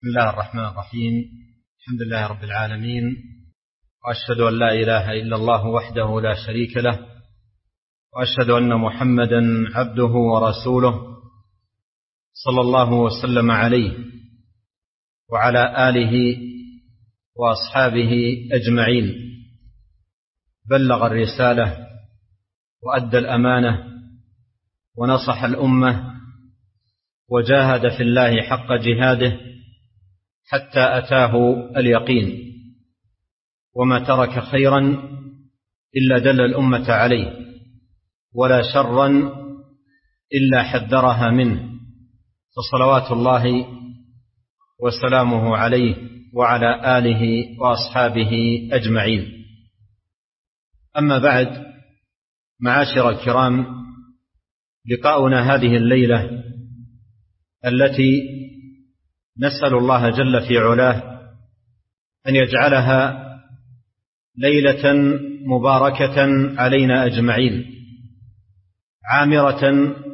بسم الله الرحمن الرحيم. الحمد لله رب العالمين، وأشهد أن لا إله إلا الله وحده لا شريك له، وأشهد أن محمدا عبده ورسوله صلى الله وسلم عليه وعلى آله وأصحابه أجمعين. بلغ الرسالة وأدى الأمانة ونصح الأمة وجاهد في الله حق جهاده حتى أتاه اليقين، وما ترك خيرا إلا دل الأمة عليه، ولا شرا إلا حذرها منه، فصلوات الله وسلامه عليه وعلى آله وأصحابه أجمعين. أما بعد، معاشر الكرام، لقاؤنا هذه الليلة التي نسأل الله جل في علاه أن يجعلها ليلة مباركة علينا أجمعين، عامرة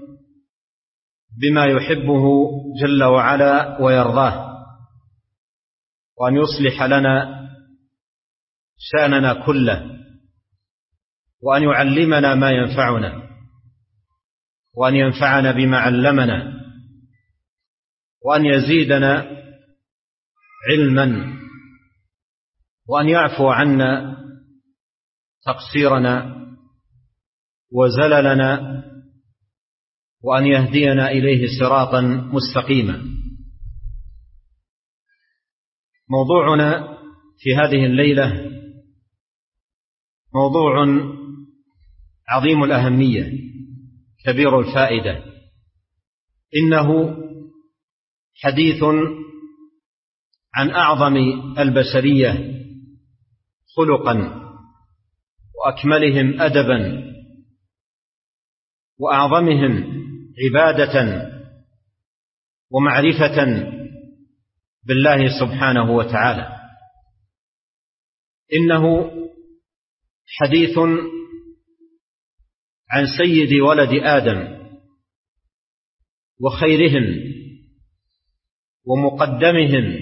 بما يحبه جل وعلا ويرضاه، وأن يصلح لنا شأننا كله، وأن يعلمنا ما ينفعنا، وأن ينفعنا بما علمنا، وأن يزيدنا علما، وأن يعفو عنا تقصيرنا وزللنا، وأن يهدينا إليه صراطا مستقيما. موضوعنا في هذه الليلة موضوع عظيم الأهمية كبير الفائدة، إنه حديث عن أعظم البشرية خلقا، وأكملهم أدبا، وأعظمهم عبادة ومعرفة بالله سبحانه وتعالى. إنه حديث عن سيد ولد آدم وخيرهم ومقدمهم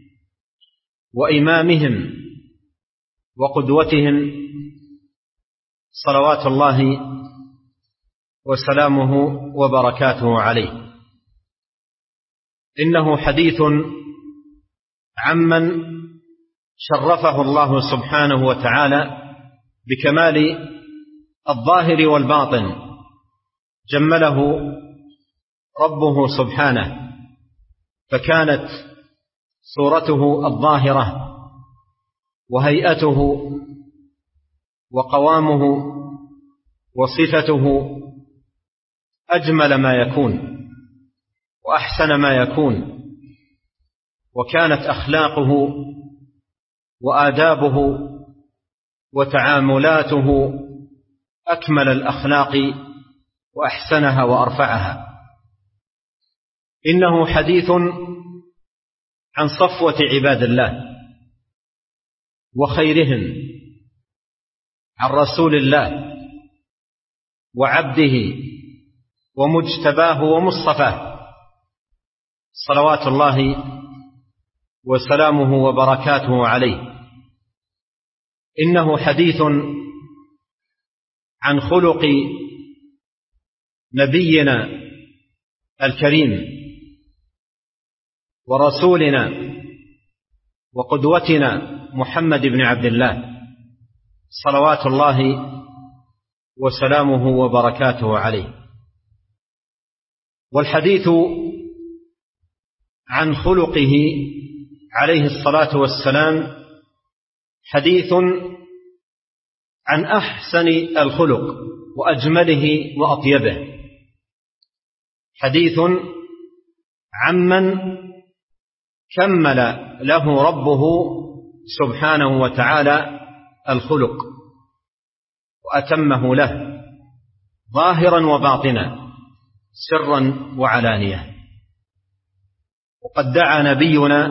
وإمامهم وقدوتهم، صلوات الله وسلامه وبركاته عليه. إنه حديث عمن شرفه الله سبحانه وتعالى بكمال الظاهر والباطن، جمله ربه سبحانه، فكانت صورته الظاهرة وهيئته وقوامه وصفته أجمل ما يكون وأحسن ما يكون، وكانت أخلاقه وآدابه وتعاملاته أكمل الأخلاق وأحسنها وأرفعها. إنه حديث عن صفوة عباد الله وخيرهم، عن رسول الله وعبده ومجتباه ومصطفاه، صلوات الله وسلامه وبركاته عليه. إنه حديث عن خلق نبينا الكريم ورسولنا وقدوتنا محمد بن عبد الله، صلوات الله وسلامه وبركاته عليه. والحديث عن خلقه عليه الصلاة والسلام حديث عن أحسن الخلق وأجمله وأطيبه، حديث عمن كمل له ربه سبحانه وتعالى الخلق وأتمه له ظاهرا وباطنا، سرا وعلانية. وقد دعا نبينا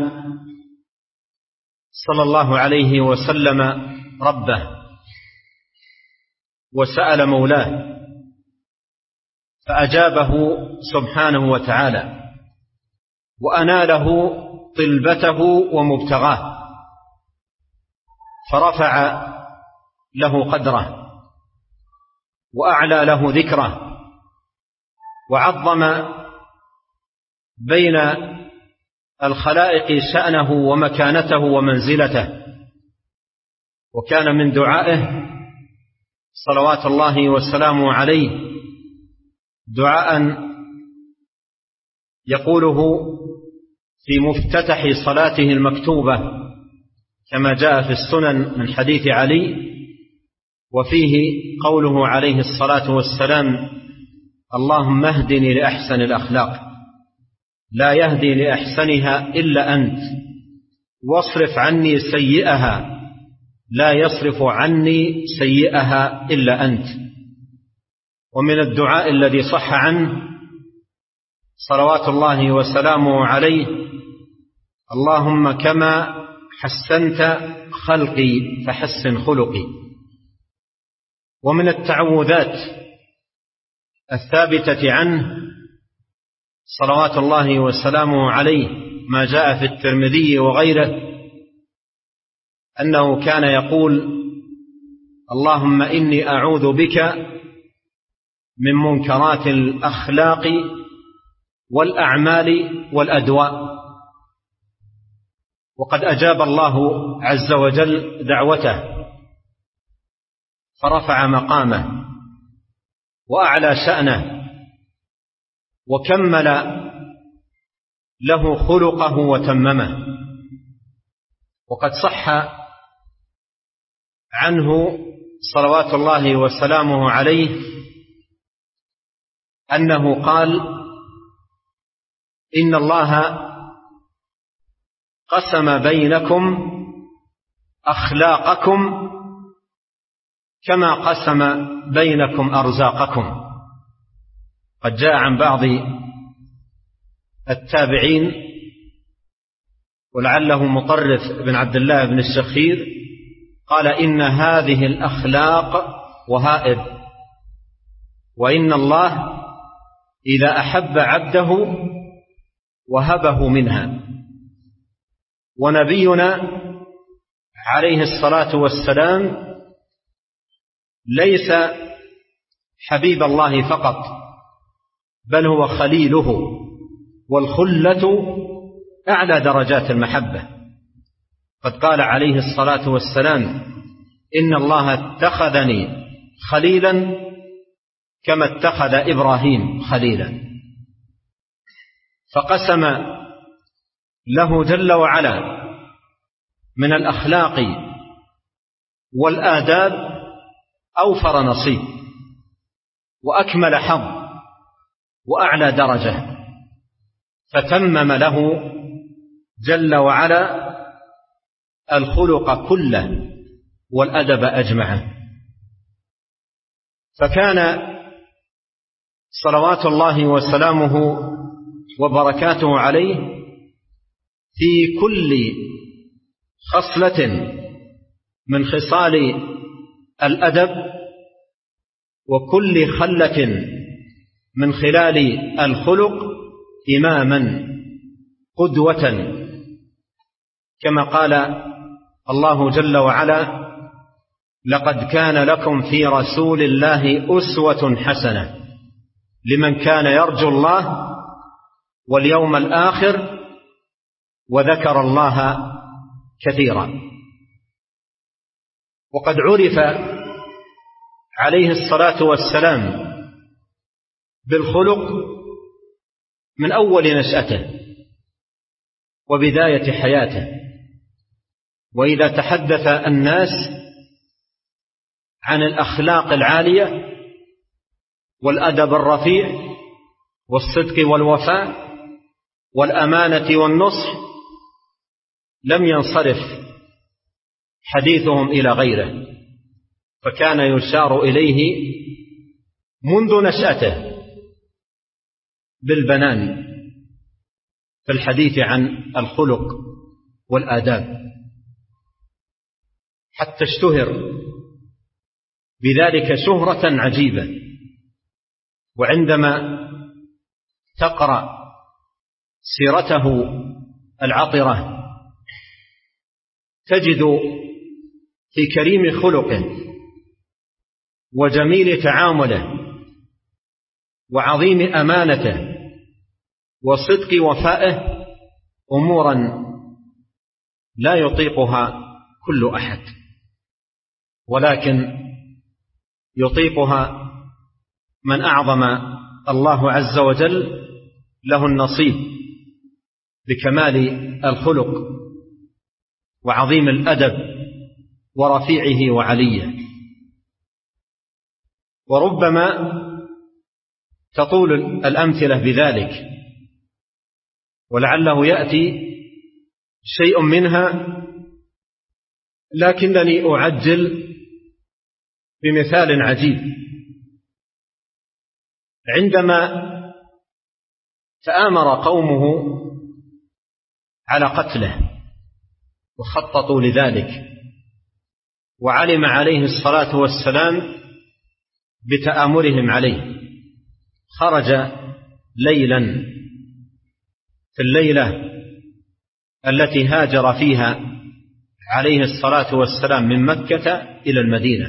صلى الله عليه وسلم ربه وسأل مولاه فأجابه سبحانه وتعالى، وأناله طلبته ومبتغاه، فرفع له قدره وأعلى له ذكره وعظم بين الخلائق شأنه ومكانته ومنزلته. وكان من دعائه صلوات الله وسلامه عليه دعاء يقوله في مفتتح صلاته المكتوبة كما جاء في السنن من حديث علي، وفيه قوله عليه الصلاة والسلام: اللهم اهدني لأحسن الأخلاق لا يهدي لأحسنها إلا أنت، واصرف عني سيئها لا يصرف عني سيئها إلا أنت. ومن الدعاء الذي صح عنه صلوات الله وسلامه عليه: اللهم كما حسنت خلقي فحسن خلقي. ومن التعوذات الثابتة عنه صلوات الله وسلامه عليه ما جاء في الترمذي وغيره أنه كان يقول: اللهم إني أعوذ بك من منكرات الأخلاق والأعمال والأدواء. وقد أجاب الله عز وجل دعوته فرفع مقامه وأعلى شأنه وكمل له خلقه وتممه. وقد صح عنه صلوات الله وسلامه عليه أنه قال: إن الله قسم بينكم أخلاقكم كما قسم بينكم أرزاقكم. قد جاء عن بعض التابعين ولعله مطرف بن عبد الله بن الشخير قال: إن هذه الأخلاق وهائب، وإن الله إذا أحب عبده وهبه منها. ونبينا عليه الصلاة والسلام ليس حبيب الله فقط، بل هو خليله، والخلة أعلى درجات المحبة. قد قال عليه الصلاة والسلام: إن الله اتخذني خليلا كما اتخذ إبراهيم خليلا. فقسم له جل وعلا من الأخلاق والآداب أوفر نصيب وأكمل حظ وأعلى درجة، فتمم له جل وعلا الخلق كله والأدب أجمعه. فكان صلوات الله وسلامه وبركاته عليه في كل خصلة من خصال الأدب وكل خلة من خلال الخلق إماما قدوة، كما قال الله جل وعلا: لقد كان لكم في رسول الله أسوة حسنة لمن كان يرجو الله واليوم الآخر وذكر الله كثيرا. وقد عرف عليه الصلاة والسلام بالخلق من أول نشأته وبداية حياته. وإذا تحدث الناس عن الأخلاق العالية والأدب الرفيع والصدق والوفاء والأمانة والنصح لم ينصرف حديثهم إلى غيره، فكان يشار إليه منذ نشأته بالبنان في الحديث عن الخلق والآداب، حتى اشتهر بذلك شهرة عجيبة. وعندما تقرأ سيرته العطرة تجد في كريم خلقه وجميل تعامله وعظيم أمانته وصدق وفائه أمورا لا يطيقها كل أحد، ولكن يطيقها من أعظم الله عز وجل له النصيب بكمال الخلق وعظيم الأدب ورفيعه وعليه. وربما تطول الأمثلة بذلك، ولعله يأتي شيء منها، لكنني أعجل بمثال عجيب. عندما تآمر قومه على قتله وخططوا لذلك، وعلم عليه الصلاة والسلام بتآمرهم عليه، خرج ليلا في الليلة التي هاجر فيها عليه الصلاة والسلام من مكة إلى المدينة.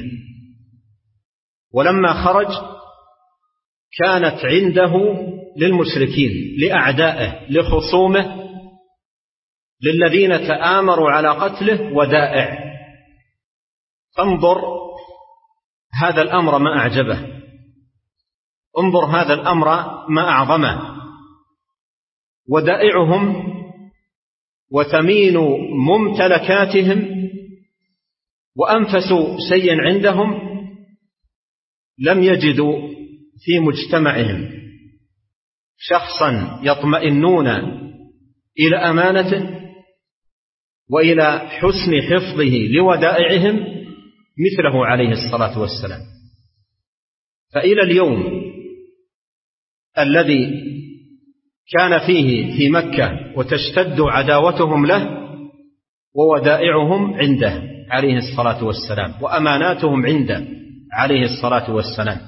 ولما خرج كانت عنده للمشركين، لأعدائه، لخصومه، للذين تآمروا على قتله ودائع. فانظر هذا الأمر ما أعجبه، انظر هذا الأمر ما أعظمه. ودائعهم وثمين ممتلكاتهم وأنفس شيء عندهم لم يجدوا في مجتمعهم شخصا يطمئنون إلى أمانته وإلى حسن حفظه لودائعهم مثله عليه الصلاة والسلام. فإلى اليوم الذي كان فيه في مكة وتشتد عداوتهم له وودائعهم عنده عليه الصلاة والسلام وأماناتهم عنده عليه الصلاة والسلام.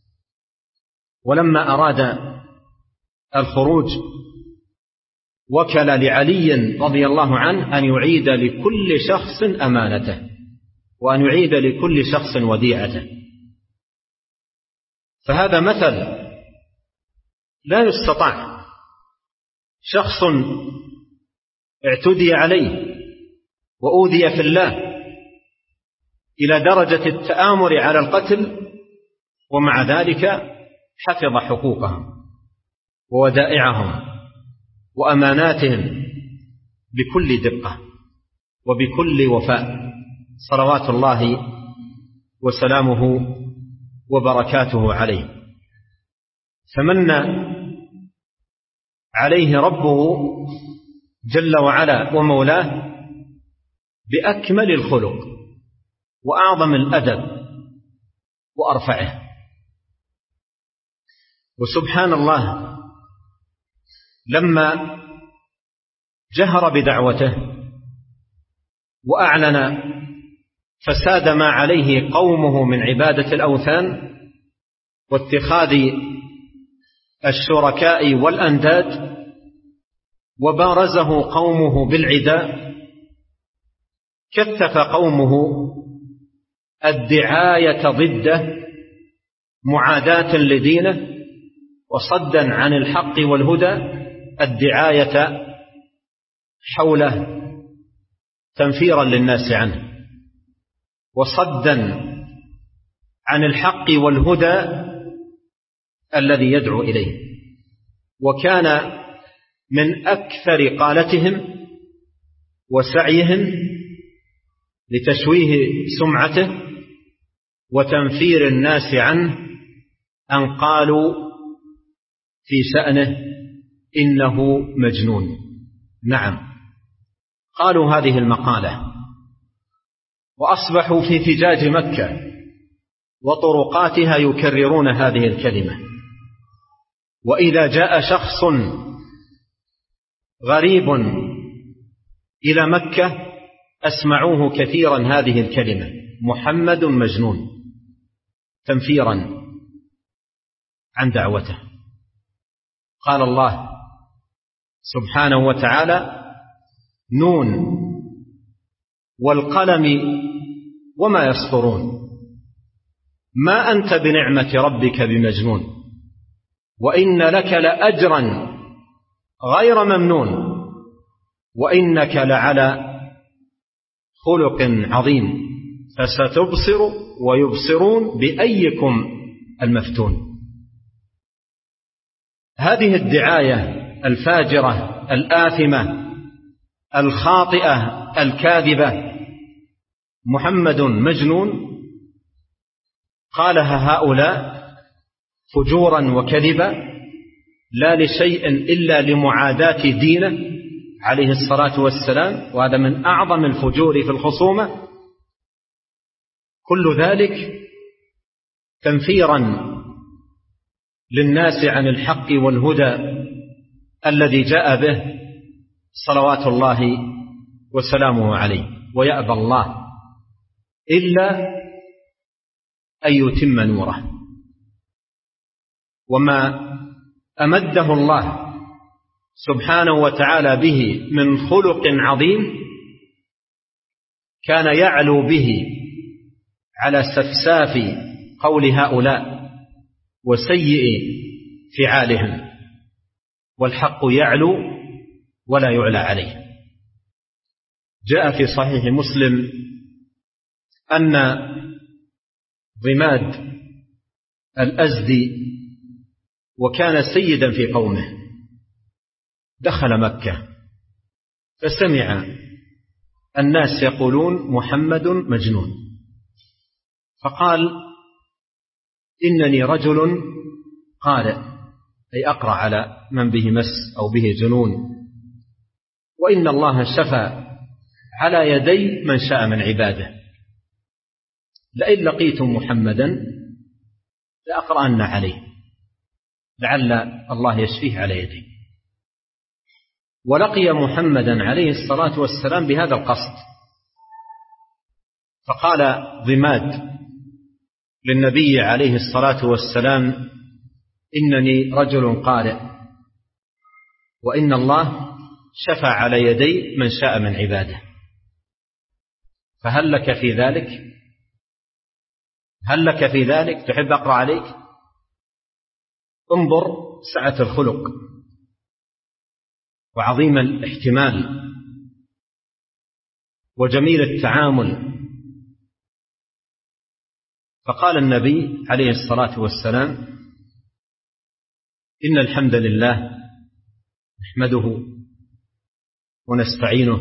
ولما أراد الخروج وكل لعلي رضي الله عنه أن يعيد لكل شخص أمانته وأن يعيد لكل شخص وديعته. فهذا مثل لا يستطاع. شخص اعتدي عليه وأوذي في الله إلى درجة التآمر على القتل، ومع ذلك حفظ حقوقهم وودائعهم وأماناتهم بكل دقة وبكل وفاء صلوات الله وسلامه وبركاته عليه. فمن عليه ربه جل وعلا ومولاه بأكمل الخلق وأعظم الأدب وأرفعه. وسبحان الله لما جهر بدعوته وأعلن فساد ما عليه قومه من عبادة الأوثان واتخاذ الشركاء والأنداد، وبارزه قومه بالعداء، كثف قومه الدعاية ضده معاداة لدينه وصدا عن الحق والهدى، الدعاية حوله تنفيرا للناس عنه وصدا عن الحق والهدى الذي يدعو إليه. وكان من أكثر قالتهم وسعيهم لتشويه سمعته وتنفير الناس عنه أن قالوا في شأنه إنه مجنون. نعم، قالوا هذه المقالة، وأصبحوا في فجاج مكة وطرقاتها يكررون هذه الكلمة. وإذا جاء شخص غريب إلى مكة أسمعوه كثيرا هذه الكلمة: محمد مجنون، تنفيرا عن دعوته. قال الله سبحانه وتعالى: نون والقلم وما يسطرون ما أنت بنعمة ربك بمجنون وإن لك لأجرا غير ممنون وإنك لعلى خلق عظيم فستبصر ويبصرون بأيكم المفتون. هذه الدعاية الفاجرة الآثمة الخاطئة الكاذبة محمد مجنون قالها هؤلاء فجورا وكذبا لا لشيء إلا لمعاداة دينه عليه الصلاة والسلام، وهذا من أعظم الفجور في الخصومة. كل ذلك تنفيرا للناس عن الحق والهدى الذي جاء به صلوات الله وسلامه عليه. ويأبى الله إلا أن يتم نوره. وما أمده الله سبحانه وتعالى به من خلق عظيم كان يعلو به على سفساف قول هؤلاء وسيء فعالهم، والحق يعلو ولا يعلى عليه. جاء في صحيح مسلم أن ضماد الأزدي وكان سيدا في قومه دخل مكة فسمع الناس يقولون محمد مجنون، فقال إنني رجل قارئ، أي أقرأ على من به مس أو به جنون، وإن الله شفى على يدي من شاء من عباده، لئن لقيتم محمدا لأقرأن عليه لعل الله يشفيه على يدي. ولقي محمدا عليه الصلاة والسلام بهذا القصد، فقال ضماد للنبي عليه الصلاة والسلام إنني رجل قارئ وإن الله شفى على يدي من شاء من عباده، فهل لك في ذلك؟ هل لك في ذلك؟ تحب أقرأ عليك؟ انظر سعة الخلق وعظيم الاحتمال وجميل التعامل. فقال النبي عليه الصلاة والسلام إن الحمد لله نحمده ونستعينه،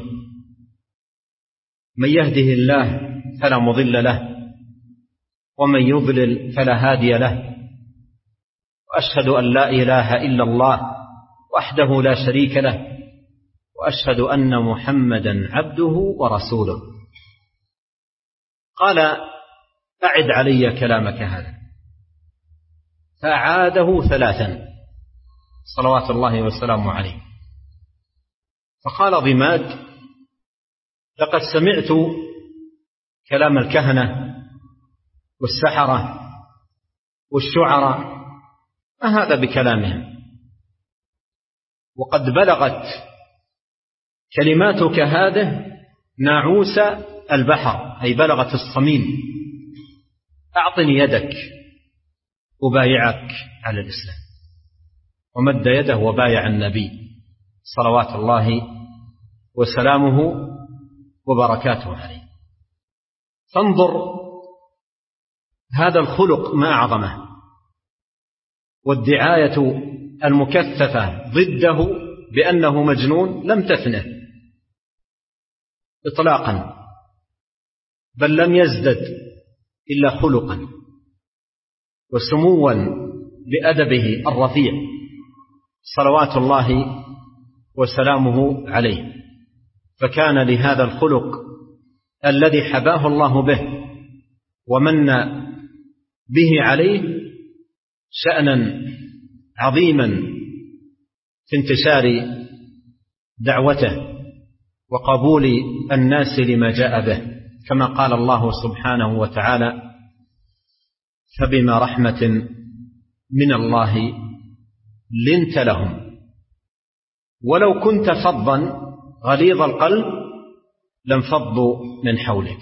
من يهده الله فلا مضل له ومن يضلل فلا هادي له، وأشهد أن لا إله إلا الله وحده لا شريك له، وأشهد أن محمدا عبده ورسوله. قال أعد علي كلامك هذا، فأعاده 3 صلوات الله وسلامه عليه. فقال ضماد لقد سمعت كلام الكهنة والسحرة والشعراء، ما هذا بكلامهم، وقد بلغت كلماتك هذه ناعوس البحر، أي بلغت الصميم، أعطني يدك أبايعك على الإسلام. ومد يده وبايع النبي صلوات الله وسلامه وبركاته عليه. فانظر هذا الخلق ما أعظمه، والدعاية المكثفة ضده بأنه مجنون لم تفنه إطلاقا، بل لم يزدد إلا خلقا وسموا بأدبه الرفيع صلوات الله وسلامه عليه. فكان لهذا الخلق الذي حباه الله به ومن به عليه شأنا عظيما في انتشار دعوته وقبول الناس لما جاء به، كما قال الله سبحانه وتعالى فبما رحمة من الله لنت لهم ولو كنت فظا غليظ القلب لانفضوا من حولك.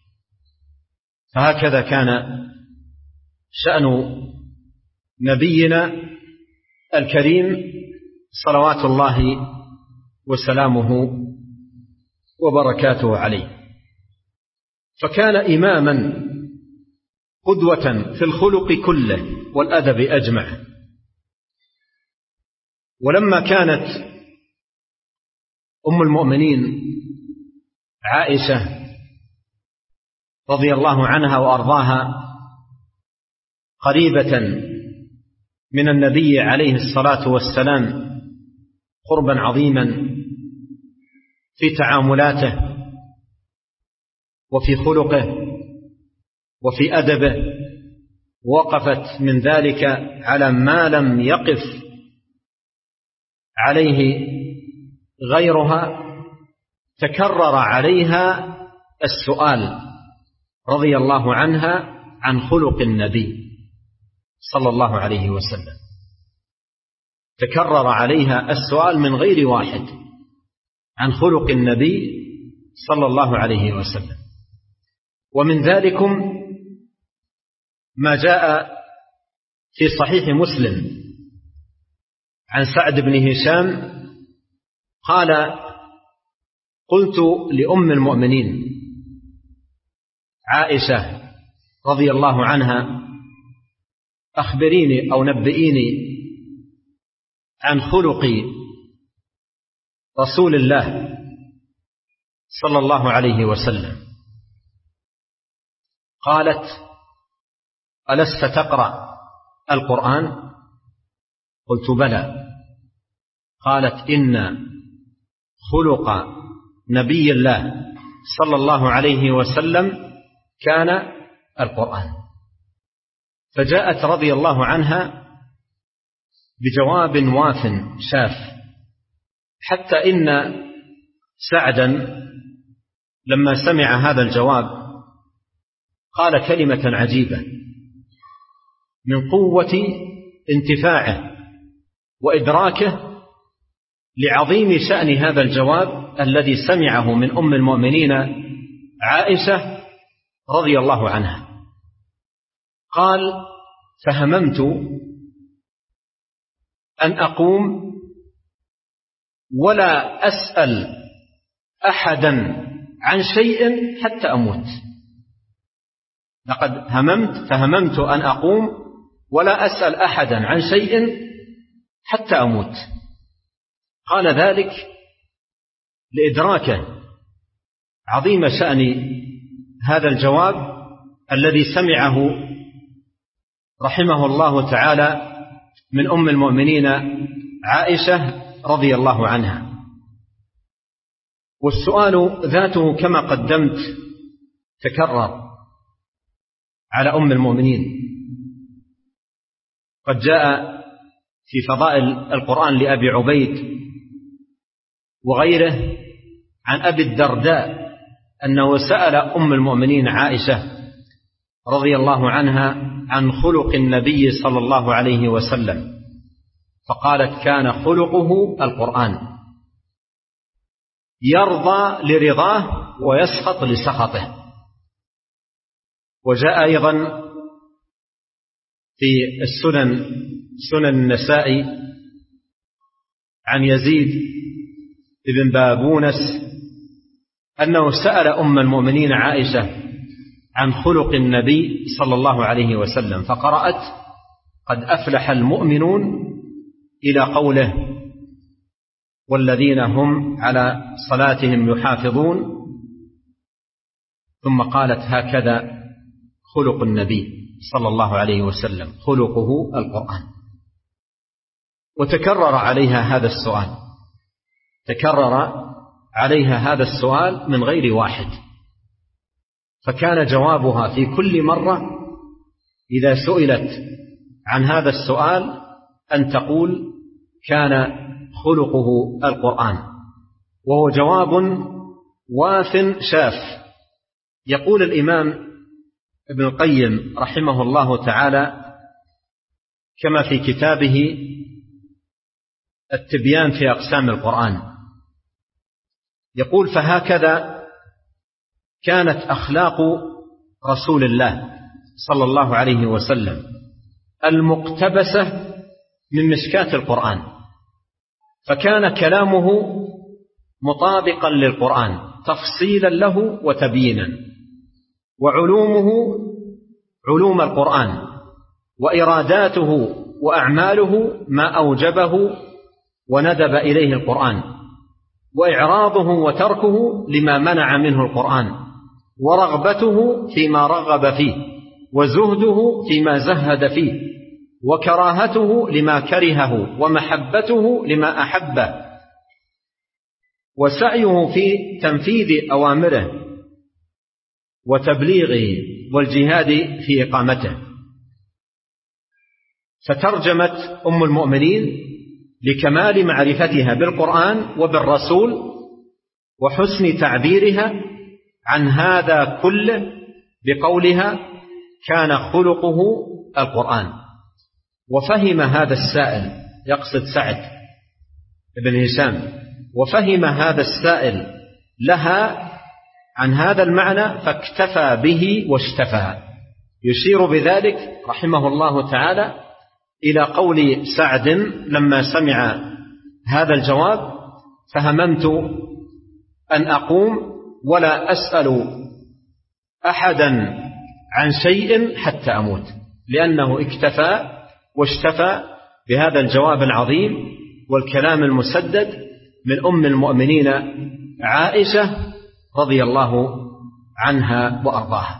فهكذا كان شأن نبينا الكريم صلوات الله وسلامه وبركاته عليه. فكان إماما قدوة في الخلق كله والأدب أجمع. ولما كانت أم المؤمنين عائشة رضي الله عنها وأرضاها قريبة من النبي عليه الصلاة والسلام قربا عظيما في تعاملاته وفي خلقه وفي أدبه، وقفت من ذلك على ما لم يقف عليه غيرها، تكرر عليها السؤال رضي الله عنها عن خلق النبي صلى الله عليه وسلم. تكرر عليها السؤال من غير واحد عن خلق النبي صلى الله عليه وسلم. ومن ذلكم ما جاء في صحيح مسلم عن سعد بن هشام قال: قلت لأم المؤمنين عائشة رضي الله عنها: أخبريني أو نبئيني عن خلق رسول الله صلى الله عليه وسلم. قالت: ألست تقرأ القرآن؟ قلت: بلى. قالت: إن خلق نبي الله صلى الله عليه وسلم كان القرآن. فجاءت رضي الله عنها بجواب واف شاف، حتى إن سعدا لما سمع هذا الجواب قال كلمة عجيبة من قوة انتفاعه وإدراكه لعظيم شأن هذا الجواب الذي سمعه من أم المؤمنين عائشة رضي الله عنها. قال: فهممت أن أقوم ولا أسأل أحدا عن شيء حتى أموت. لقد فهممت أن أقوم ولا أسأل أحدا عن شيء حتى أموت. قال ذلك لإدراكه عظيم شأن هذا الجواب الذي سمعه رحمه الله تعالى من أم المؤمنين عائشة رضي الله عنها. والسؤال ذاته كما قدمت تكرر على أم المؤمنين. قد جاء في فضائل القرآن لأبي عبيد وغيره عن أبي الدرداء أنه سأل أم المؤمنين عائشة رضي الله عنها عن خلق النبي صلى الله عليه وسلم، فقالت: كان خلقه القرآن، يرضى لرضاه ويسخط لسخطه. وجاء أيضا في سنن النسائي عن يزيد بن بابونس أنه سأل أم المؤمنين عائشة عن خلق النبي صلى الله عليه وسلم، فقرأت: قد أفلح المؤمنون إلى قوله: والذين هم على صلاتهم يحافظون، ثم قالت: هكذا خلق النبي صلى الله عليه وسلم، خلقه القرآن. وتكرر عليها هذا السؤال، تكرر عليها هذا السؤال من غير واحد، فكان جوابها في كل مرة إذا سئلت عن هذا السؤال أن تقول: كان خلقه القرآن. وهو جواب واف شاف. يقول الإمام ابن القيم رحمه الله تعالى كما في كتابه التبيان في أقسام القرآن: يقول: فهكذا كانت أخلاق رسول الله صلى الله عليه وسلم المقتبسة من مشكاة القرآن، فكان كلامه مطابقا للقرآن تفصيلا له وتبيينا، وعلومه علوم القرآن، وإراداته وأعماله ما أوجبه وندب إليه القرآن، وإعراضه وتركه لما منع منه القرآن، ورغبته فيما رغب فيه، وزهده فيما زهد فيه، وكراهته لما كرهه، ومحبته لما أحبه، وسعيه في تنفيذ أوامره وتبليغه والجهاد في إقامته. فترجمت أم المؤمنين لكمال معرفتها بالقرآن وبالرسول وحسن تعبيرها عن هذا كله بقولها: كان خلقه القرآن. وفهم هذا السائل، يقصد سعد بن هشام، وفهم هذا السائل لها عن هذا المعنى فاكتفى به واشتفى. يشير بذلك رحمه الله تعالى إلى قول سعد لما سمع هذا الجواب: فهممت أن أقوم ولا أسأل أحدا عن شيء حتى أموت، لأنه اكتفى واشتفى بهذا الجواب العظيم والكلام المسدد من أم المؤمنين عائشة رضي الله عنها وأرضاها.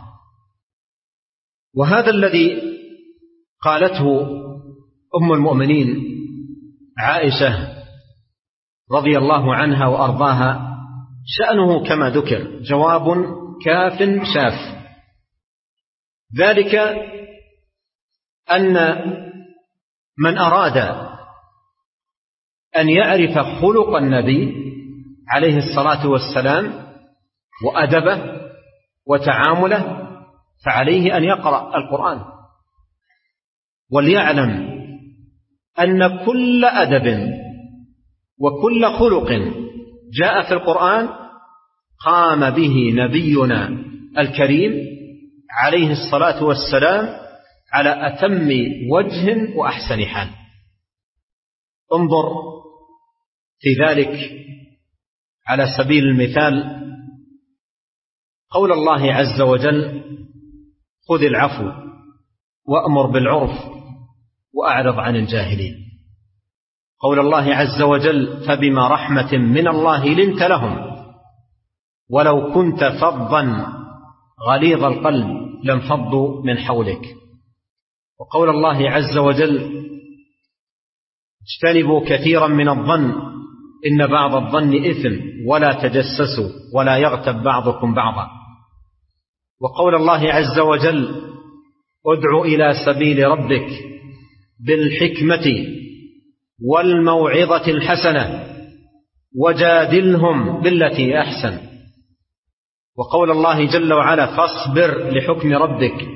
وهذا الذي قالته أم المؤمنين عائشة رضي الله عنها وأرضاها شأنه كما ذكر جواب كاف شاف، ذلك أن من أراد أن يعرف خلق النبي عليه الصلاة والسلام وأدبه وتعامله فعليه أن يقرأ القرآن، وليعلم أن كل أدب وكل خلق جاء في القرآن قام به نبينا الكريم عليه الصلاة والسلام على أتم وجه وأحسن حال. انظر في ذلك على سبيل المثال قول الله عز وجل: خذ العفو وأمر بالعرف وأعرض عن الجاهلين. قول الله عز وجل: فبما رحمة من الله لنت لهم ولو كنت فظا غليظ القلب لانفضوا من حولك. وقول الله عز وجل: اجتنبوا كثيرا من الظن إن بعض الظن إثم ولا تجسسوا ولا يغتب بعضكم بعضا. وقول الله عز وجل: ادع إلى سبيل ربك بالحكمة والموعظة الحسنة وجادلهم بالتي أحسن. وقول الله جل وعلا: فاصبر لحكم ربك،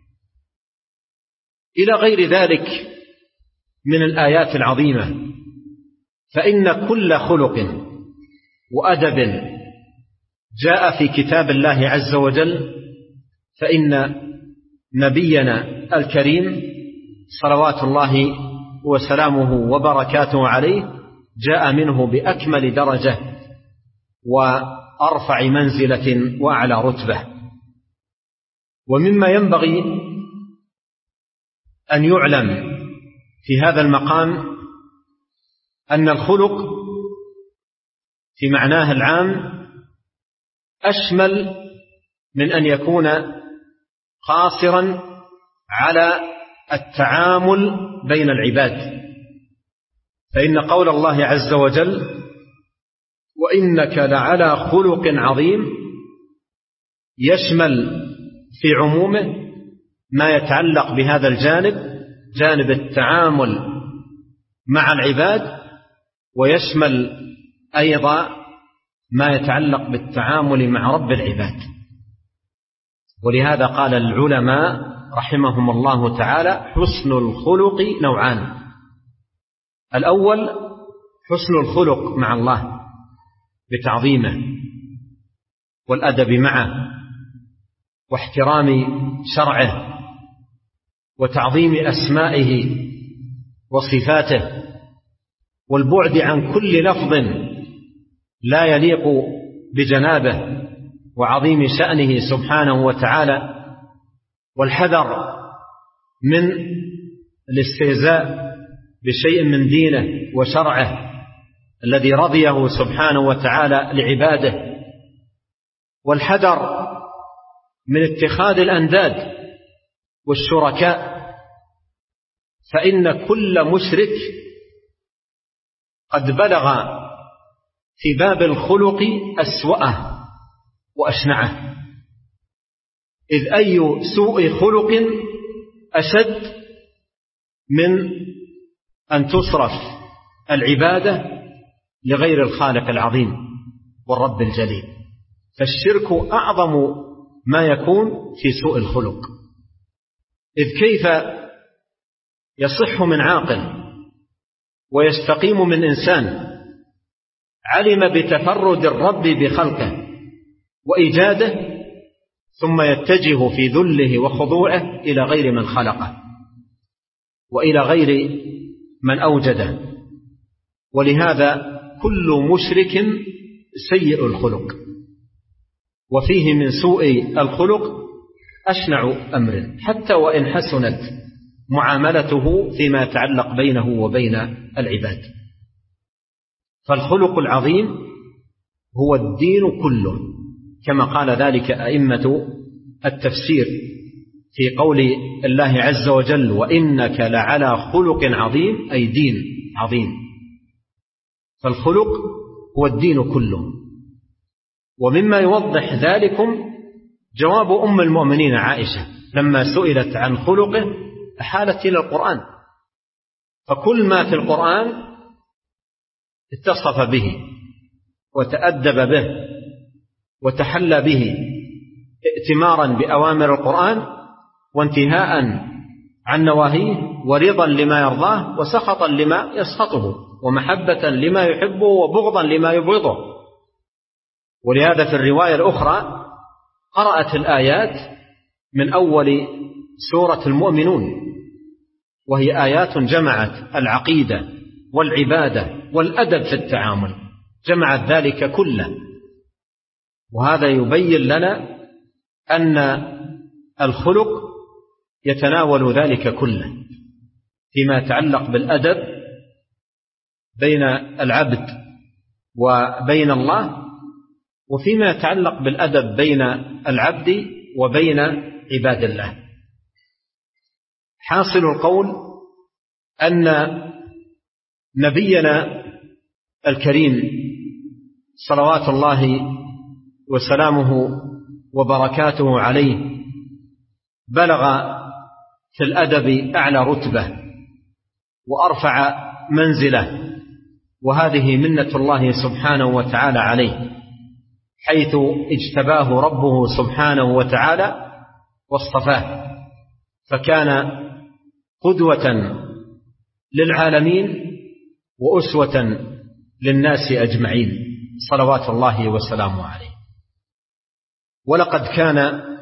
إلى غير ذلك من الآيات العظيمة. فإن كل خلق وأدب جاء في كتاب الله عز وجل فإن نبينا الكريم صلوات الله وسلامه وبركاته عليه جاء منه بأكمل درجة وأرفع منزلة وأعلى رتبة. ومما ينبغي أن يعلم في هذا المقام أن الخلق في معناه العام أشمل من أن يكون قاصرا على التعامل بين العباد. فإن قول الله عز وجل: وإنك لعلى خلق عظيم يشمل في عمومه ما يتعلق بهذا الجانب، جانب التعامل مع العباد، ويشمل أيضا ما يتعلق بالتعامل مع رب العباد. ولهذا قال العلماء رحمهم الله تعالى: حسن الخلق نوعان: الأول حسن الخلق مع الله بتعظيمه والأدب معه واحترام شرعه وتعظيم أسمائه وصفاته والبعد عن كل لفظ لا يليق بجنابه وعظيم شأنه سبحانه وتعالى، والحذر من الاستهزاء بشيء من دينه وشرعه الذي رضيه سبحانه وتعالى لعباده، والحذر من اتخاذ الأنداد والشركاء، فإن كل مشرك قد بلغ في باب الخلق أسوأه وأشنعه، إذ أي سوء خلق أشد من أن تصرف العبادة لغير الخالق العظيم والرب الجليل، فالشرك أعظم ما يكون في سوء الخلق. إذ كيف يصح من عاقل ويستقيم من إنسان علم بتفرد الرب بخلقه وإيجاده ثم يتجه في ذله وخضوعه إلى غير من خلقه وإلى غير من أوجده. ولهذا كل مشرك سيء الخلق، وفيه من سوء الخلق أشنع أمر حتى وإن حسنت معاملته فيما يتعلق بينه وبين العباد. فالخلق العظيم هو الدين كله، كما قال ذلك أئمة التفسير في قول الله عز وجل: وإنك لعلى خلق عظيم، أي دين عظيم. فالخلق هو الدين كله. ومما يوضح ذلكم جواب أم المؤمنين عائشة لما سئلت عن خلقه أحالت إلى القرآن، فكل ما في القرآن اتصف به وتأدب به وتحلى به ائتمارا بأوامر القرآن وانتهاء عن نواهيه ورضا لما يرضاه وسخطا لما يسخطه ومحبة لما يحبه وبغضا لما يبغضه. ولهذا في الرواية الأخرى قرأت الآيات من أول سورة المؤمنون، وهي آيات جمعت العقيدة والعبادة والأدب في التعامل، جمعت ذلك كله. وهذا يبين لنا أن الخلق يتناول ذلك كله فيما يتعلق بالأدب بين العبد وبين الله، وفيما يتعلق بالأدب بين العبد وبين عباد الله. حاصل القول أن نبينا الكريم صلوات الله وسلامه وبركاته عليه بلغ في الأدب أعلى رتبة وأرفع منزلة، وهذه منة الله سبحانه وتعالى عليه، حيث اجتباه ربه سبحانه وتعالى واصطفاه، فكان قدوة للعالمين وأسوة للناس أجمعين صلوات الله وسلامه عليه. ولقد كان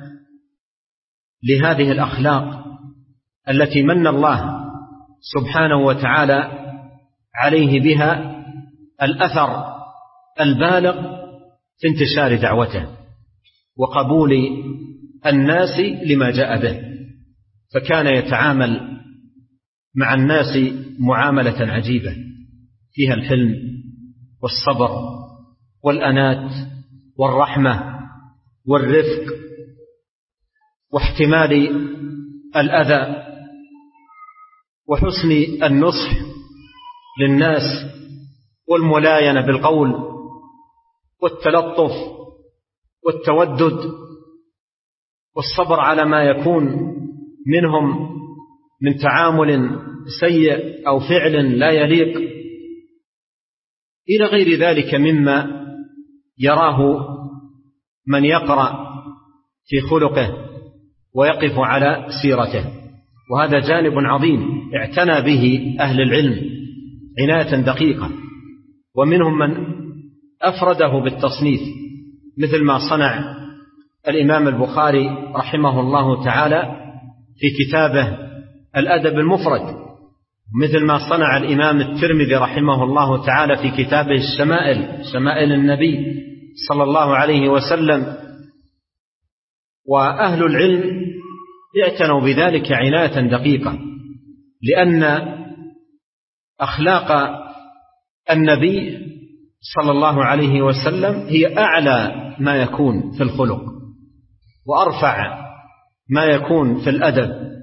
لهذه الأخلاق التي من الله سبحانه وتعالى عليه بها الأثر البالغ في انتشار دعوته وقبول الناس لما جاء به، فكان يتعامل مع الناس معاملة عجيبة فيها الحلم والصبر والأنات والرحمة والرفق واحتمال الأذى وحسن النصح للناس والملاينة بالقول والتلطف والتودد والصبر على ما يكون منهم من تعامل سيء أو فعل لا يليق إلى غير ذلك مما يراه من يقرأ في خلقه ويقف على سيرته. وهذا جانب عظيم اعتنى به أهل العلم عناية دقيقة، ومنهم من أفرده بالتصنيف مثل ما صنع الإمام البخاري رحمه الله تعالى في كتابه الأدب المفرد، مثل ما صنع الإمام الترمذي رحمه الله تعالى في كتابه الشمائل، شمائل النبي صلى الله عليه وسلم. وأهل العلم اعتنوا بذلك عناية دقيقة، لأن أخلاق النبي صلى الله عليه وسلم هي أعلى ما يكون في الخلق وأرفع ما يكون في الأدب.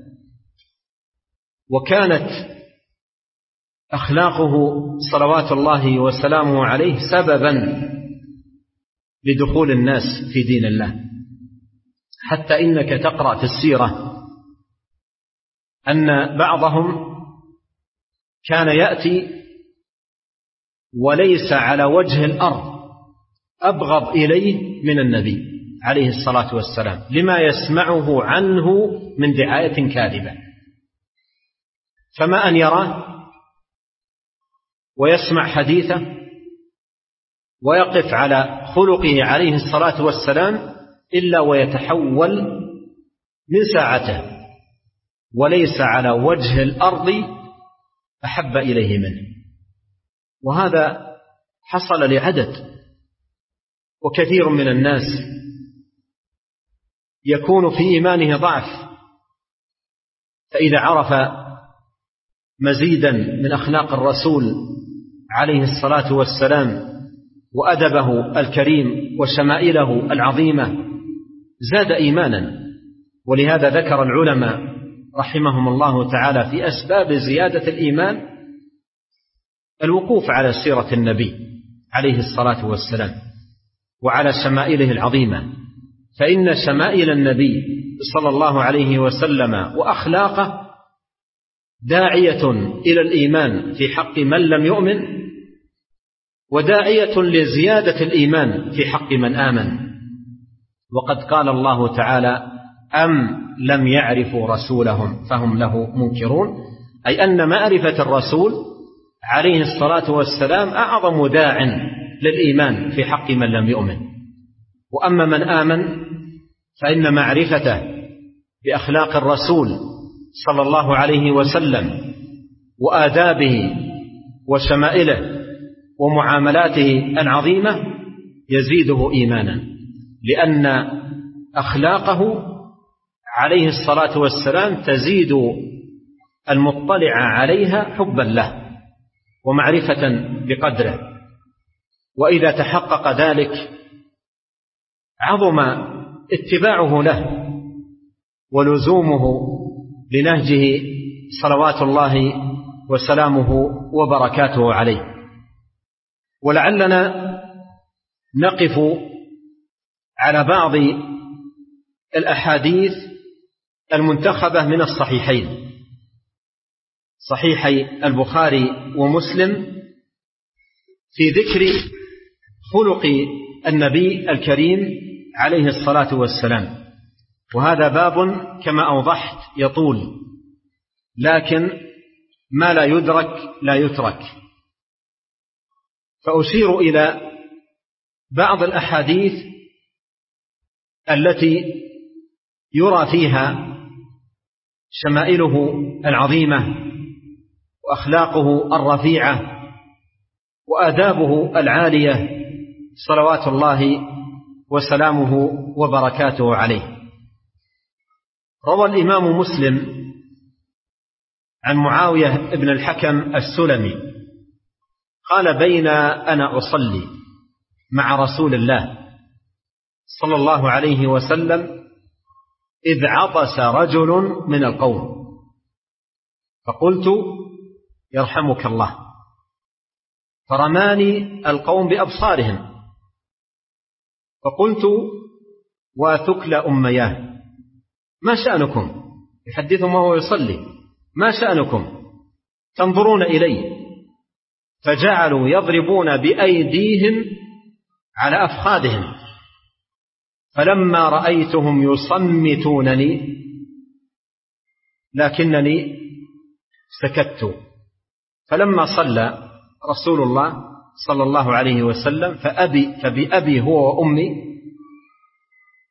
وكانت أخلاقه صلوات الله وسلامه عليه سببا لدخول الناس في دين الله، حتى إنك تقرأ في السيرة أن بعضهم كان يأتي وليس على وجه الأرض أبغض إليه من النبي عليه الصلاة والسلام لما يسمعه عنه من دعاية كاذبة، فما أن يراه ويسمع حديثه ويقف على خلقه عليه الصلاة والسلام إلا ويتحول من ساعته، وليس على وجه الأرض أحب إليه منه. وهذا حصل لعدد، وكثير من الناس يكون في إيمانه ضعف، فإذا عرف مزيدا من أخلاق الرسول عليه الصلاة والسلام وأدبه الكريم وشمائله العظيمة زاد إيمانا. ولهذا ذكر العلماء رحمهم الله تعالى في أسباب زيادة الإيمان الوقوف على سيرة النبي عليه الصلاة والسلام وعلى شمائله العظيمة، فإن شمائل النبي صلى الله عليه وسلم وأخلاقه داعية إلى الإيمان في حق من لم يؤمن، وداعية لزيادة الإيمان في حق من آمن. وقد قال الله تعالى: أم لم يعرفوا رسولهم فهم له منكرون، أي أن معرفة الرسول عليه الصلاة والسلام أعظم داع للإيمان في حق من لم يؤمن. وأما من آمن فإن معرفته بأخلاق الرسول صلى الله عليه وسلم وآدابه وشمائله ومعاملاته العظيمة يزيده إيمانا، لأن أخلاقه عليه الصلاة والسلام تزيد المطلع عليها حبا له ومعرفة بقدره. وإذا تحقق ذلك عظم اتباعه له ولزومه لنهجه صلوات الله وسلامه وبركاته عليه. ولعلنا نقف على بعض الأحاديث المنتخبة من الصحيحين، صحيحي البخاري ومسلم، في ذكر خلق النبي الكريم عليه الصلاة والسلام. وهذا باب كما أوضحت يطول، لكن ما لا يدرك لا يترك، فأشير إلى بعض الأحاديث التي يرى فيها شمائله العظيمة وأخلاقه الرفيعة وآدابه العالية صلوات الله وسلامه وبركاته عليه. روى الإمام مسلم عن معاوية بن الحكم السلمي قال: بين أنا أصلي مع رسول الله صلى الله عليه وسلم إذ عطس رجل من القوم، فقلت: يرحمك الله، فرماني القوم بأبصارهم، فقلت: وثكل أمياه، ما شأنكم؟ يحدثهم وهو يصلي: ما شأنكم تنظرون إلي؟ فجعلوا يضربون بأيديهم على أفخاذهم، فلما رأيتهم يصمتونني لكنني سكت. فلما صلى رسول الله صلى الله عليه وسلم فبأبي هو وأمي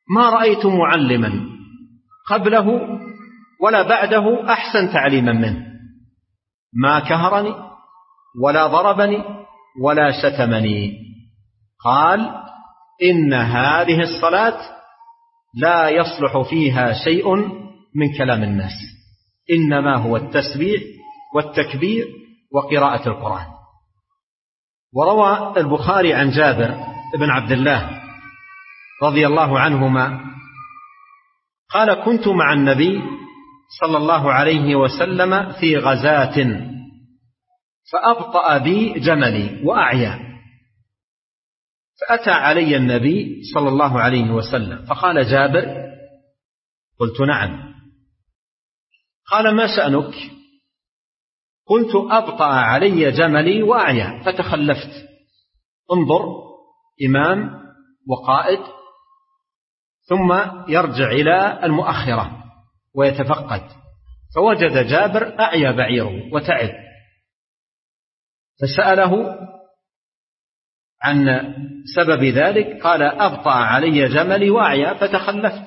ما رأيت معلما قبله ولا بعده أحسن تعليما منه، ما كهرني ولا ضربني ولا شتمني. قال: إن هذه الصلاة لا يصلح فيها شيء من كلام الناس، إنما هو التسبيح والتكبير وقراءة القرآن. وروى البخاري عن جابر بن عبد الله رضي الله عنهما قال: كنت مع النبي صلى الله عليه وسلم في غزاة فأبطأ بي جملي وأعيا، فأتى علي النبي صلى الله عليه وسلم فقال: جابر؟ قلت: نعم. قال: ما شأنك؟ قلت: أبطأ علي جملي وأعيا فتخلفت. انظر، إمام وقائد ثم يرجع إلى المؤخرة ويتفقد، فوجد جابر أعيا بعيره وتعب، فسأله عن سبب ذلك، قال: أبطأ علي جملي وأعيا فتخلفت.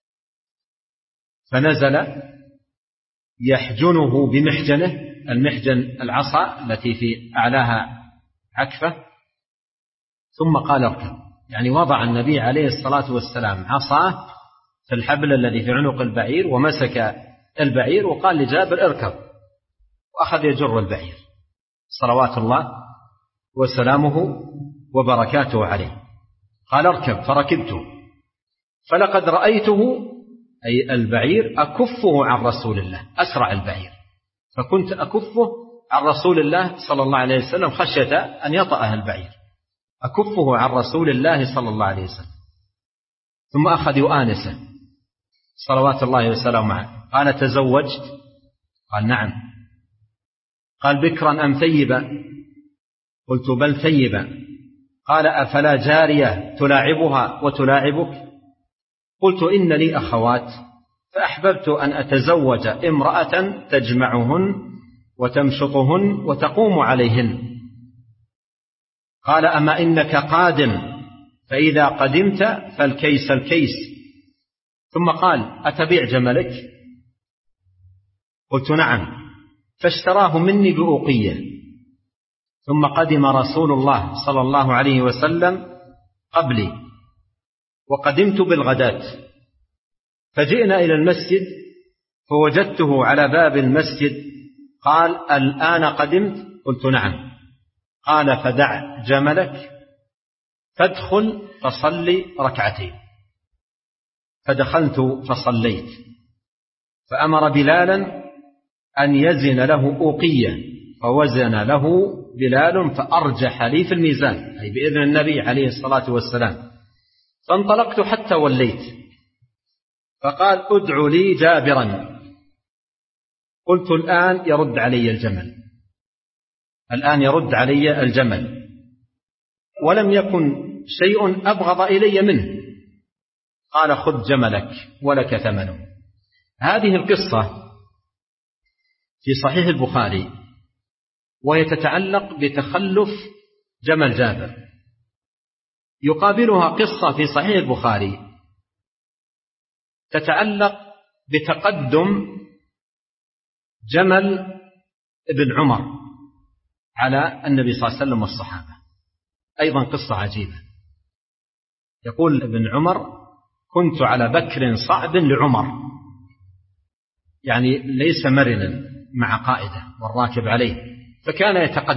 فنزل يحجنه بمحجنه، المحجن العصا التي في أعلاها عكفة، ثم قال: اركب. يعني وضع النبي عليه الصلاة والسلام عصاه في الحبل الذي في عنق البعير ومسك البعير وقال لجابر: اركب، وأخذ يجر البعير صلوات الله وسلامه وبركاته عليه. قال: اركب، فركبته، فلقد رأيته أي البعير أكفه عن رسول الله، أسرع البعير، فكنت أكفه عن رسول الله صلى الله عليه وسلم خشية أن يطأها البعير، أكفه عن رسول الله صلى الله عليه وسلم. ثم أخذ يؤانسه صلوات الله وسلامه عليه. قال: تزوجت؟ قال: نعم. قال: بكرا أم ثيبا؟ قلت: بل ثيبا. قال: أفلا جارية تلاعبها وتلاعبك؟ قلت: إن لي أخوات فأحببت أن أتزوج امرأة تجمعهن وتمشطهن وتقوم عليهن. قال: أما إنك قادم، فإذا قدمت فالكيس الكيس. ثم قال: أتبيع جملك؟ قلت: نعم. فاشتراه مني بأوقية. ثم قدم رسول الله صلى الله عليه وسلم قبلي، وقدمت بالغداة، فجئنا إلى المسجد فوجدته على باب المسجد. قال: الآن قدمت؟ قلت: نعم. قال: فدع جملك فادخل فصلي ركعتين. فدخلت فصليت، فأمر بلالا أن يزن له أوقية، فوزن له بلال فأرجح لي في الميزان، أي بإذن النبي عليه الصلاة والسلام. فانطلقت حتى وليت، فقال: ادع لي جابرا. قلت: الآن يرد علي الجمل، الآن يرد علي الجمل، ولم يكن شيء أبغض إلي منه. قال: خذ جملك ولك ثمنه. هذه القصة في صحيح البخاري، وهي تتعلق بتخلف جمل جابر. يقابلها قصة في صحيح البخاري تتعلق بتقدم جمل ابن عمر على النبي صلى الله عليه وسلم والصحابة، أيضا قصة عجيبة. يقول ابن عمر: كنت على بكر صعب لعمر، يعني ليس مرنا مع قائده والراكب عليه، فكان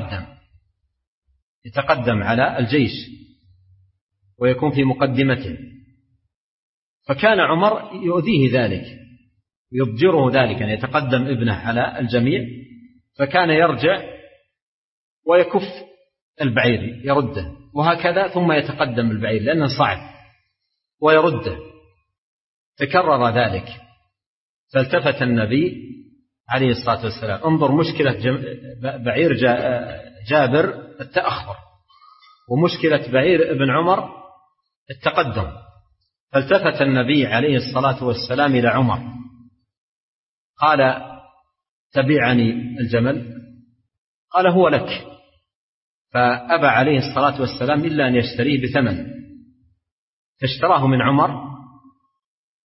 يتقدم على الجيش ويكون في مقدمته، فكان عمر يؤذيه ذلك، يضجره ذلك أن يتقدم ابنه على الجميع، فكان يرجع ويكف البعير يرده، وهكذا ثم يتقدم البعير لأنه صعب ويرده. تكرر ذلك، فالتفت النبي عليه الصلاة والسلام: انظر مشكلة بعير جابر التأخر، ومشكلة بعير ابن عمر التقدم. فالتفت النبي عليه الصلاة والسلام إلى عمر قال: تبعني الجمل؟ قال: هو لك. فأبى عليه الصلاة والسلام إلا أن يشتريه بثمن، فاشتراه من عمر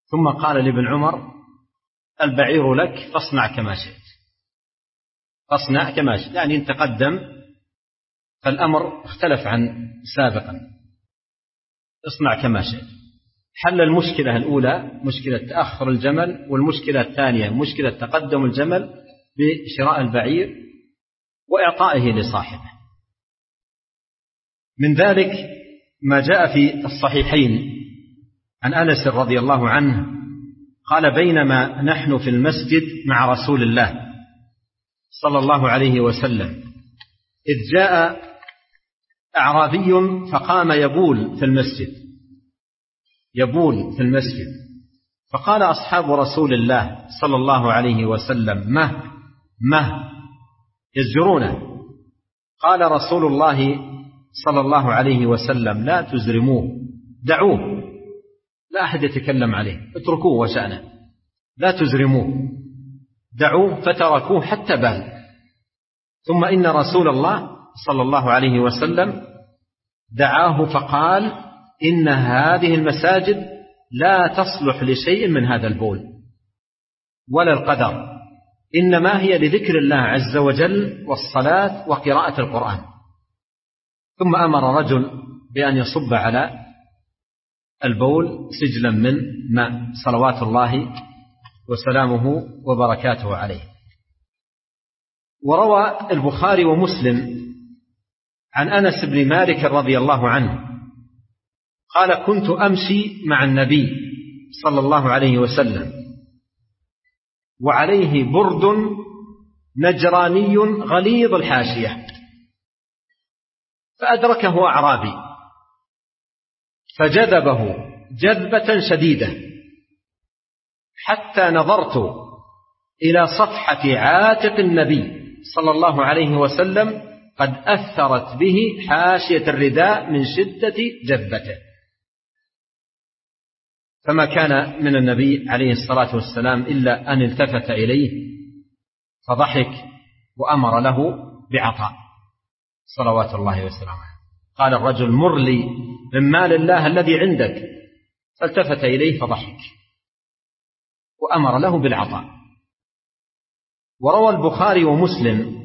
ثم قال لابن عمر: البعير لك فاصنع كما شئت. فاصنع كما شئت، يعني إن تقدم فالأمر اختلف عن سابقا، اصنع كما شئت. حل المشكلة الأولى، مشكلة تأخر الجمل، والمشكلة الثانية مشكلة تقدم الجمل بشراء البعير وإعطائه لصاحبه. من ذلك ما جاء في الصحيحين عن أنس رضي الله عنه قال: بينما نحن في المسجد مع رسول الله صلى الله عليه وسلم إذ جاء أعرابي فقام يبول في المسجد، فقال أصحاب رسول الله صلى الله عليه وسلم: مه يزجرونه. قال رسول الله صلى الله عليه وسلم: لا تزرموه، دعوه، لا أحد يتكلم عليه، اتركوه وشأنه، لا تزرموه، دعوه. فتركوه حتى بال. ثم إن رسول الله صلى الله عليه وسلم دعاه فقال: إن هذه المساجد لا تصلح لشيء من هذا البول ولا القدر، إنما هي لذكر الله عز وجل والصلاة وقراءة القرآن. ثم أمر رجل بأن يصب على البول سجلا من ماء صلوات الله وسلامه وبركاته عليه. وروى البخاري ومسلم عن أنس بن مالك رضي الله عنه قال: كنت أمشي مع النبي صلى الله عليه وسلم وعليه برد نجراني غليظ الحاشية، فأدركه أعرابي فجذبه جذبة شديدة حتى نظرت إلى صفحة عاتق النبي صلى الله عليه وسلم قد أثرت به حاشية الرداء من شدة جذبته، فما كان من النبي عليه الصلاة والسلام إلا أن التفت إليه فضحك وأمر له بعطاء صلوات الله وسلامه. قال الرجل: مر لي من مال الله الذي عندك، فالتفت إليه فضحك وأمر له بالعطاء. وروى البخاري ومسلم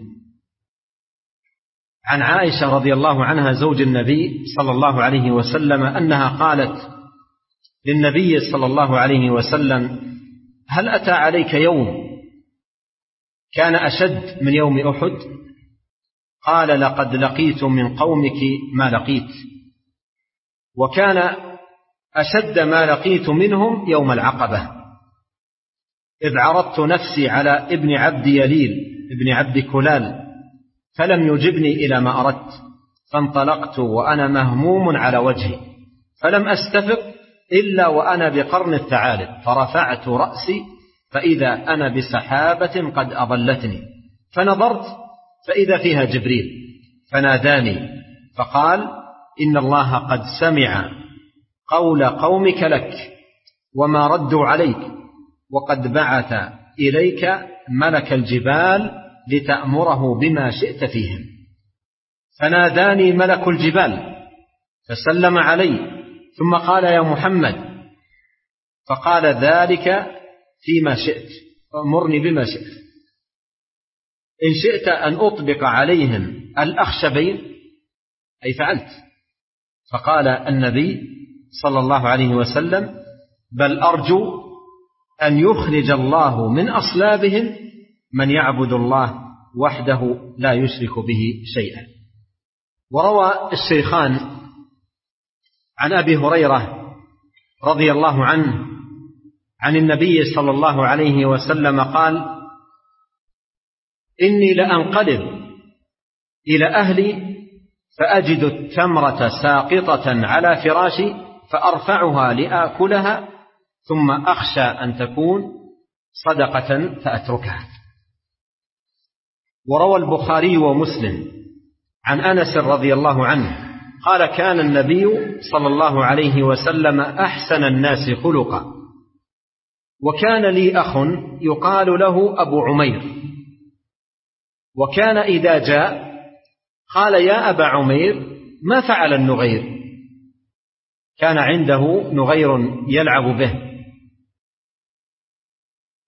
عن عائشة رضي الله عنها زوج النبي صلى الله عليه وسلم أنها قالت للنبي صلى الله عليه وسلم: هل أتى عليك يوم كان أشد من يوم أحد؟ قال: لقد لقيت من قومك ما لقيت، وكان أشد ما لقيت منهم يوم العقبة، إذ عرضت نفسي على ابن عبد يليل ابن عبد كلال فلم يجبني إلى ما أردت، فانطلقت وأنا مهموم على وجهي، فلم أستفق إلا وأنا بقرن الثعالب، فرفعت رأسي فإذا أنا بسحابة قد أضلتني، فنظرت فإذا فيها جبريل فناداني فقال: إن الله قد سمع قول قومك لك وما ردوا عليك، وقد بعث إليك ملك الجبال لتأمره بما شئت فيهم. فناداني ملك الجبال فسلم علي ثم قال: يا محمد، فقال: ذلك فيما شئت، فأمرني بما شئت، إن شئت أن أطبق عليهم الأخشبين أي فعلت. فقال النبي صلى الله عليه وسلم: بل أرجو أن يخرج الله من أصلابهم من يعبد الله وحده لا يشرك به شيئا. وروى الشيخان عن أبي هريرة رضي الله عنه عن النبي صلى الله عليه وسلم قال: إني لأنقلب إلى أهلي فأجد التمرة ساقطة على فراشي فأرفعها لآكلها، ثم أخشى أن تكون صدقة فأتركها. وروى البخاري ومسلم عن أنس رضي الله عنه قال: كان النبي صلى الله عليه وسلم أحسن الناس خلقا، وكان لي أخ يقال له أبو عمير، وكان إذا جاء قال: يا أبا عمير، ما فعل النغير؟ كان عنده نغير يلعب به،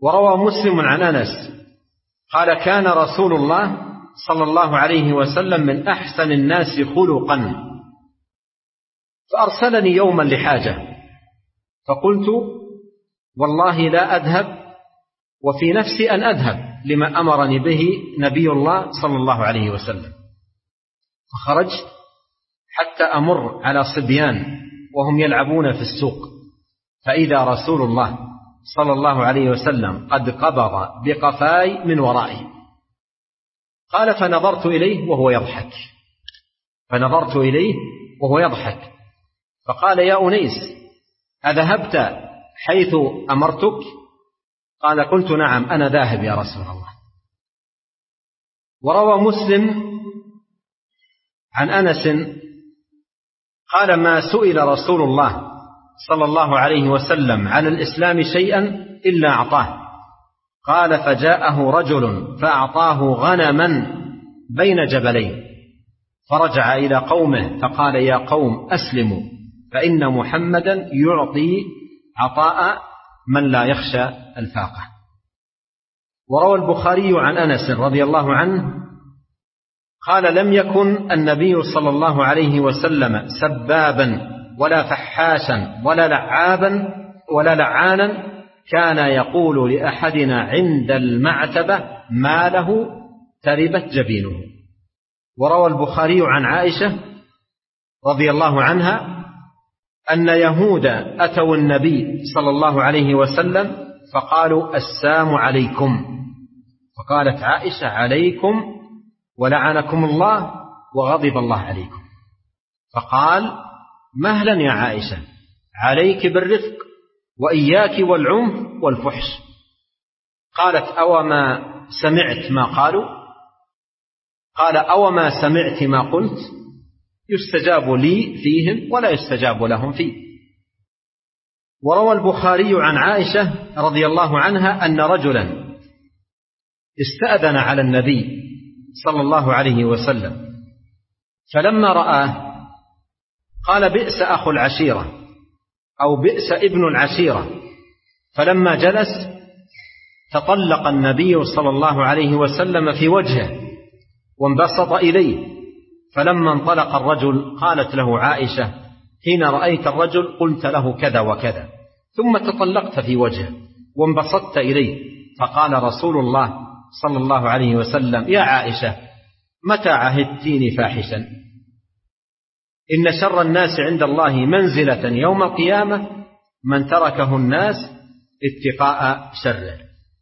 وروى مسلم عن أنس قال كان رسول الله صلى الله عليه وسلم من أحسن الناس خلقا، فأرسلني يوما لحاجة، فقلت والله لا أذهب، وفي نفسي أن أذهب لما أمرني به نبي الله صلى الله عليه وسلم. فخرجت حتى أمر على صبيان وهم يلعبون في السوق، فإذا رسول الله صلى الله عليه وسلم قد قبض بقفاي من ورائي. قال فنظرت إليه وهو يضحك فقال يا أنيس أذهبت حيث أمرتك؟ قال قلت نعم أنا ذاهب يا رسول الله. وروى مسلم عن أنس قال ما سئل رسول الله صلى الله عليه وسلم على الإسلام شيئا إلا أعطاه. قال فجاءه رجل فأعطاه غنما بين جبلين، فرجع إلى قومه فقال يا قوم أسلموا فإن محمدا يعطي عطاء من لا يخشى الفاقة. وروى البخاري عن أنس رضي الله عنه قال لم يكن النبي صلى الله عليه وسلم سبابا ولا فحاشا ولا لعابا ولا لعانا كان يقول لأحدنا عند المعتبة ما له تربت جبينه. وروى البخاري عن عائشة رضي الله عنها أن يهود أتوا النبي صلى الله عليه وسلم فقالوا السلام عليكم، فقالت عائشة عليكم ولعنكم الله وغضب الله عليكم. فقال مهلا يا عائشة عليك بالرفق وإياك والعنف والفحش. قالت أوما سمعت ما قالوا؟ قال أوما سمعت ما قلت؟ يستجاب لي فيهم ولا يستجاب لهم فيه. وروى البخاري عن عائشة رضي الله عنها أن رجلا استأذن على النبي صلى الله عليه وسلم، فلما رآه قال بئس أخو العشيرة أو بئس ابن العشيرة. فلما جلس تطلق النبي صلى الله عليه وسلم في وجهه وانبسط إليه. فلما انطلق الرجل قالت له عائشة حين رأيت الرجل قلت له كذا وكذا، ثم تطلقت في وجهه وانبسطت إليه. فقال رسول الله صلى الله عليه وسلم يا عائشة متى عهدتيني فاحشا؟ إن شر الناس عند الله منزلة يوم القيامة من تركه الناس اتقاء شره.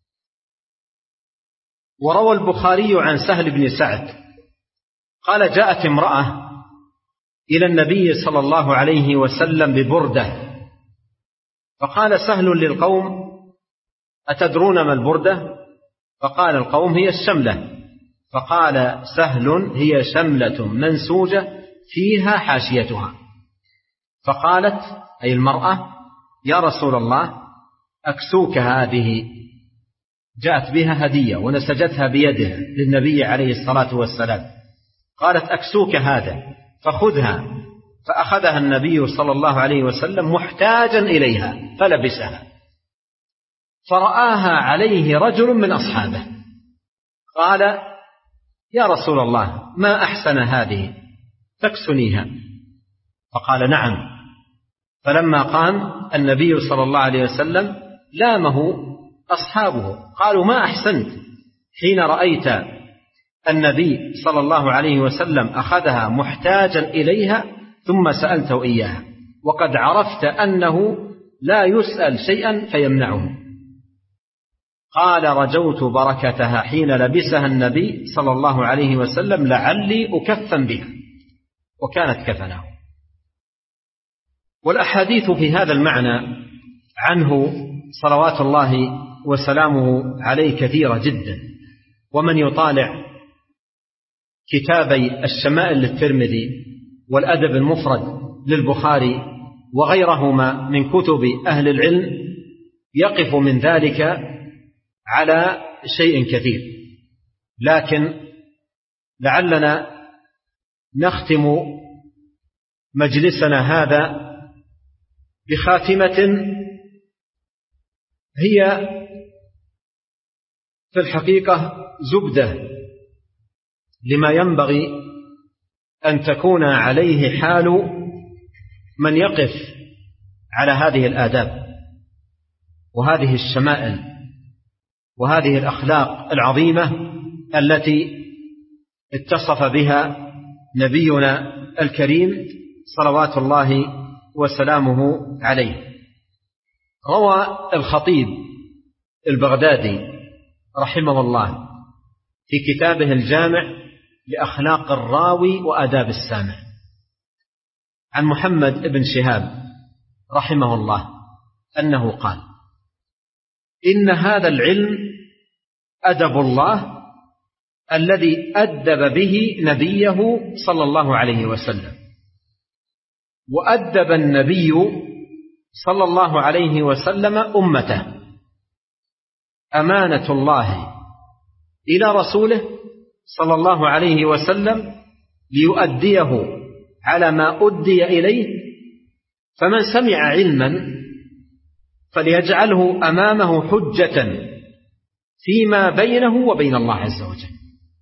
وروى البخاري عن سهل بن سعد قال جاءت امرأة إلى النبي صلى الله عليه وسلم ببردة، فقال سهل للقوم أتدرون ما البردة؟ فقال القوم هي الشملة. فقال سهل هي شملة منسوجة فيها حاشيتها. فقالت أي المرأة يا رسول الله أكسوك هذه، جاءت بها هدية ونسجتها بيدها للنبي عليه الصلاة والسلام. قالت أكسوك هذا فخذها. فأخذها النبي صلى الله عليه وسلم محتاجا إليها فلبسها، فرآها عليه رجل من أصحابه قال يا رسول الله ما أحسن هذه تكسنيها؟ فقال نعم. فلما قام النبي صلى الله عليه وسلم لامه أصحابه قالوا ما أحسنت حين رأيت النبي صلى الله عليه وسلم أخذها محتاجا إليها ثم سألته إياها وقد عرفت أنه لا يسأل شيئا فيمنعه. قال رجوت بركتها حين لبسها النبي صلى الله عليه وسلم لعلي أكفن بها، وكانت كفنه. والأحاديث في هذا المعنى عنه صلوات الله وسلامه عليه كثيرة جدا. ومن يطالع كتابي الشمائل للترمذي والأدب المفرد للبخاري وغيرهما من كتب أهل العلم يقف من ذلك على شيء كثير، لكن لعلنا نختم مجلسنا هذا بخاتمة هي في الحقيقة زبدة لما ينبغي أن تكون عليه حال من يقف على هذه الآداب وهذه الشمائل وهذه الأخلاق العظيمة التي اتصف بها نبينا الكريم صلوات الله وسلامه عليه. روى الخطيب البغدادي رحمه الله في كتابه الجامع لأخلاق الراوي وآداب السامع عن محمد بن شهاب رحمه الله أنه قال: إن هذا العلم أدب الله الذي أدب به نبيه صلى الله عليه وسلم، وأدب النبي صلى الله عليه وسلم أمته، أمانة الله إلى رسوله صلى الله عليه وسلم ليؤديه على ما أدي إليه، فمن سمع علما فليجعله أمامه حجة فيما بينه وبين الله عز وجل.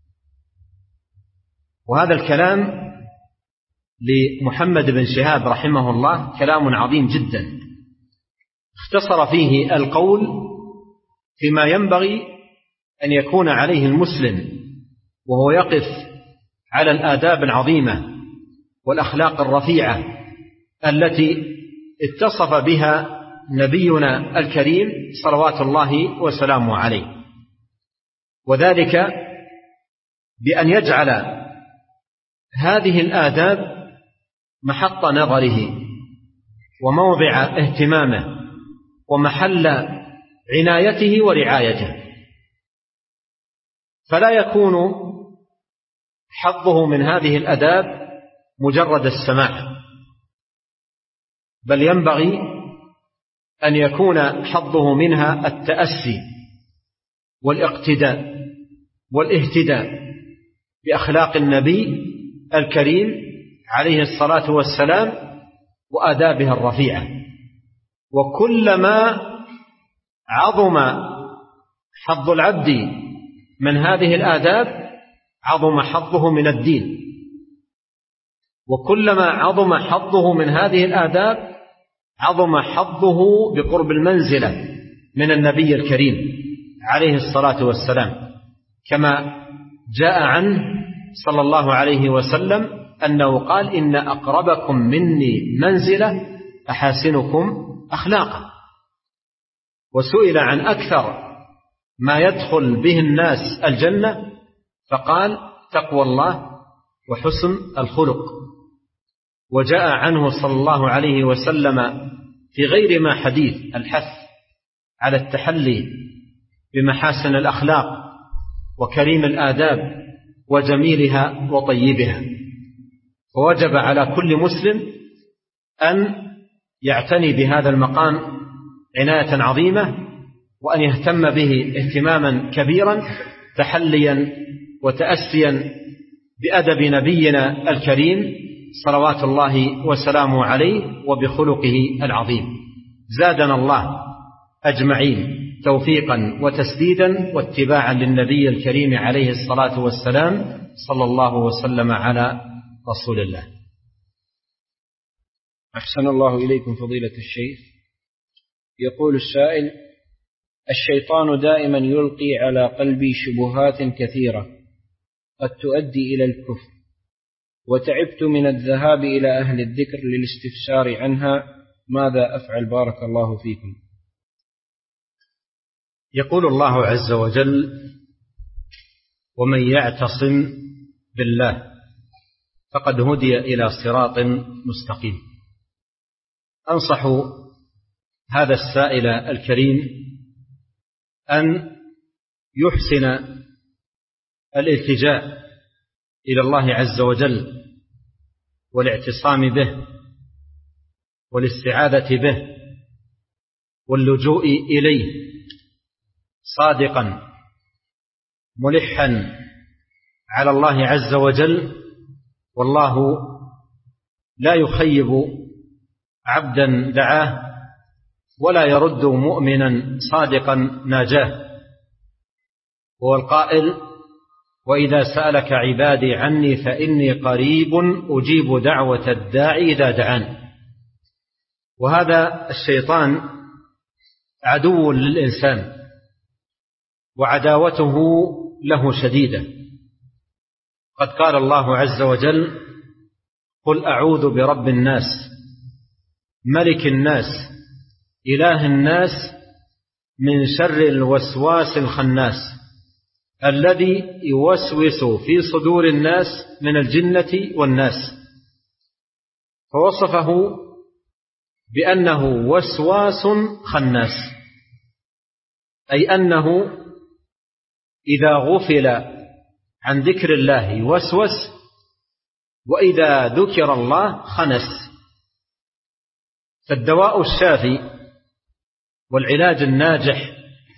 وهذا الكلام لمحمد بن شهاب رحمه الله كلام عظيم جدا، اختصر فيه القول فيما ينبغي أن يكون عليه المسلم وهو يقف على الآداب العظيمة والأخلاق الرفيعة التي اتصف بها نبينا الكريم صلوات الله وسلامه عليه، وذلك بأن يجعل هذه الآداب محط نظره وموضع اهتمامه ومحل عنايته ورعايته، فلا يكون حظه من هذه الآداب مجرد السماع، بل ينبغي أن يكون حظه منها التأسي والاقتداء والاهتداء بأخلاق النبي الكريم عليه الصلاة والسلام وآدابها الرفيعة. وكلما عظم حظ العبد من هذه الآداب عظم حظه من الدين، وكلما عظم حظه من هذه الآداب عظم حظه بقرب المنزلة من النبي الكريم عليه الصلاة والسلام، كما جاء عنه صلى الله عليه وسلم أنه قال: إن أقربكم مني منزلة أحاسنكم أخلاقا. وسئل عن أكثر ما يدخل به الناس الجنة فقال: تقوى الله وحسن الخلق. وجاء عنه صلى الله عليه وسلم في غير ما حديث الحث على التحلي بمحاسن الأخلاق وكريم الآداب وجميلها وطيبها. فوجب على كل مسلم أن يعتني بهذا المقام عناية عظيمة، وأن يهتم به اهتماما كبيرا، تحليا وتأسيا بأدب نبينا الكريم صلوات الله وسلامه عليه وبخلقه العظيم. زادنا الله أجمعين توفيقا وتسديدا واتباعا للنبي الكريم عليه الصلاة والسلام، صلى الله وسلم على رسول الله. أحسن الله إليكم فضيلة الشيخ. يقول السائل: الشيطان دائما يلقي على قلبي شبهات كثيرة قد تؤدي إلى الكفر، وتعبت من الذهاب إلى أهل الذكر للاستفسار عنها، ماذا أفعل بارك الله فيكم؟ يقول الله عز وجل: ومن يعتصم بالله فقد هدي إلى صراط مستقيم. أنصح هذا السائل الكريم أن يحسن الالتجاء إلى الله عز وجل والاعتصام به والاستعاذة به واللجوء إليه صادقا ملحا على الله عز وجل، والله لا يخيب عبدا دعاه ولا يرد مؤمنا صادقا ناجاه. هو القائل: وإذا سألك عبادي عني فإني قريب أجيب دعوة الداعي إذا دعان. وهذا الشيطان عدو للإنسان وعداوته له شديدة. قد قال الله عز وجل: قل أعوذ برب الناس ملك الناس إله الناس من شر الوسواس الخناس الذي يوسوس في صدور الناس من الجنة والناس. فوصفه بأنه وسواس خناس، أي أنه إذا غفل عن ذكر الله يوسوس، وإذا ذكر الله خنس. فالدواء الشافي والعلاج الناجح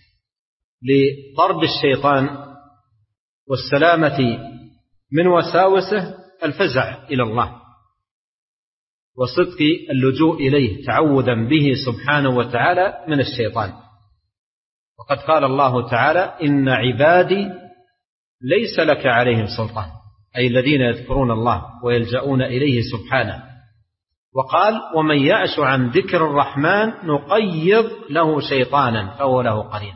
لطرد الشيطان والسلامة من وساوسه الفزع إلى الله وصدق اللجوء إليه تعوذا به سبحانه وتعالى من الشيطان. وقد قال الله تعالى: إن عبادي ليس لك عليهم سلطان، أي الذين يذكرون الله ويلجؤون إليه سبحانه. وقال: ومن يعش عن ذكر الرحمن نقيض له شيطانا فهو له قرين.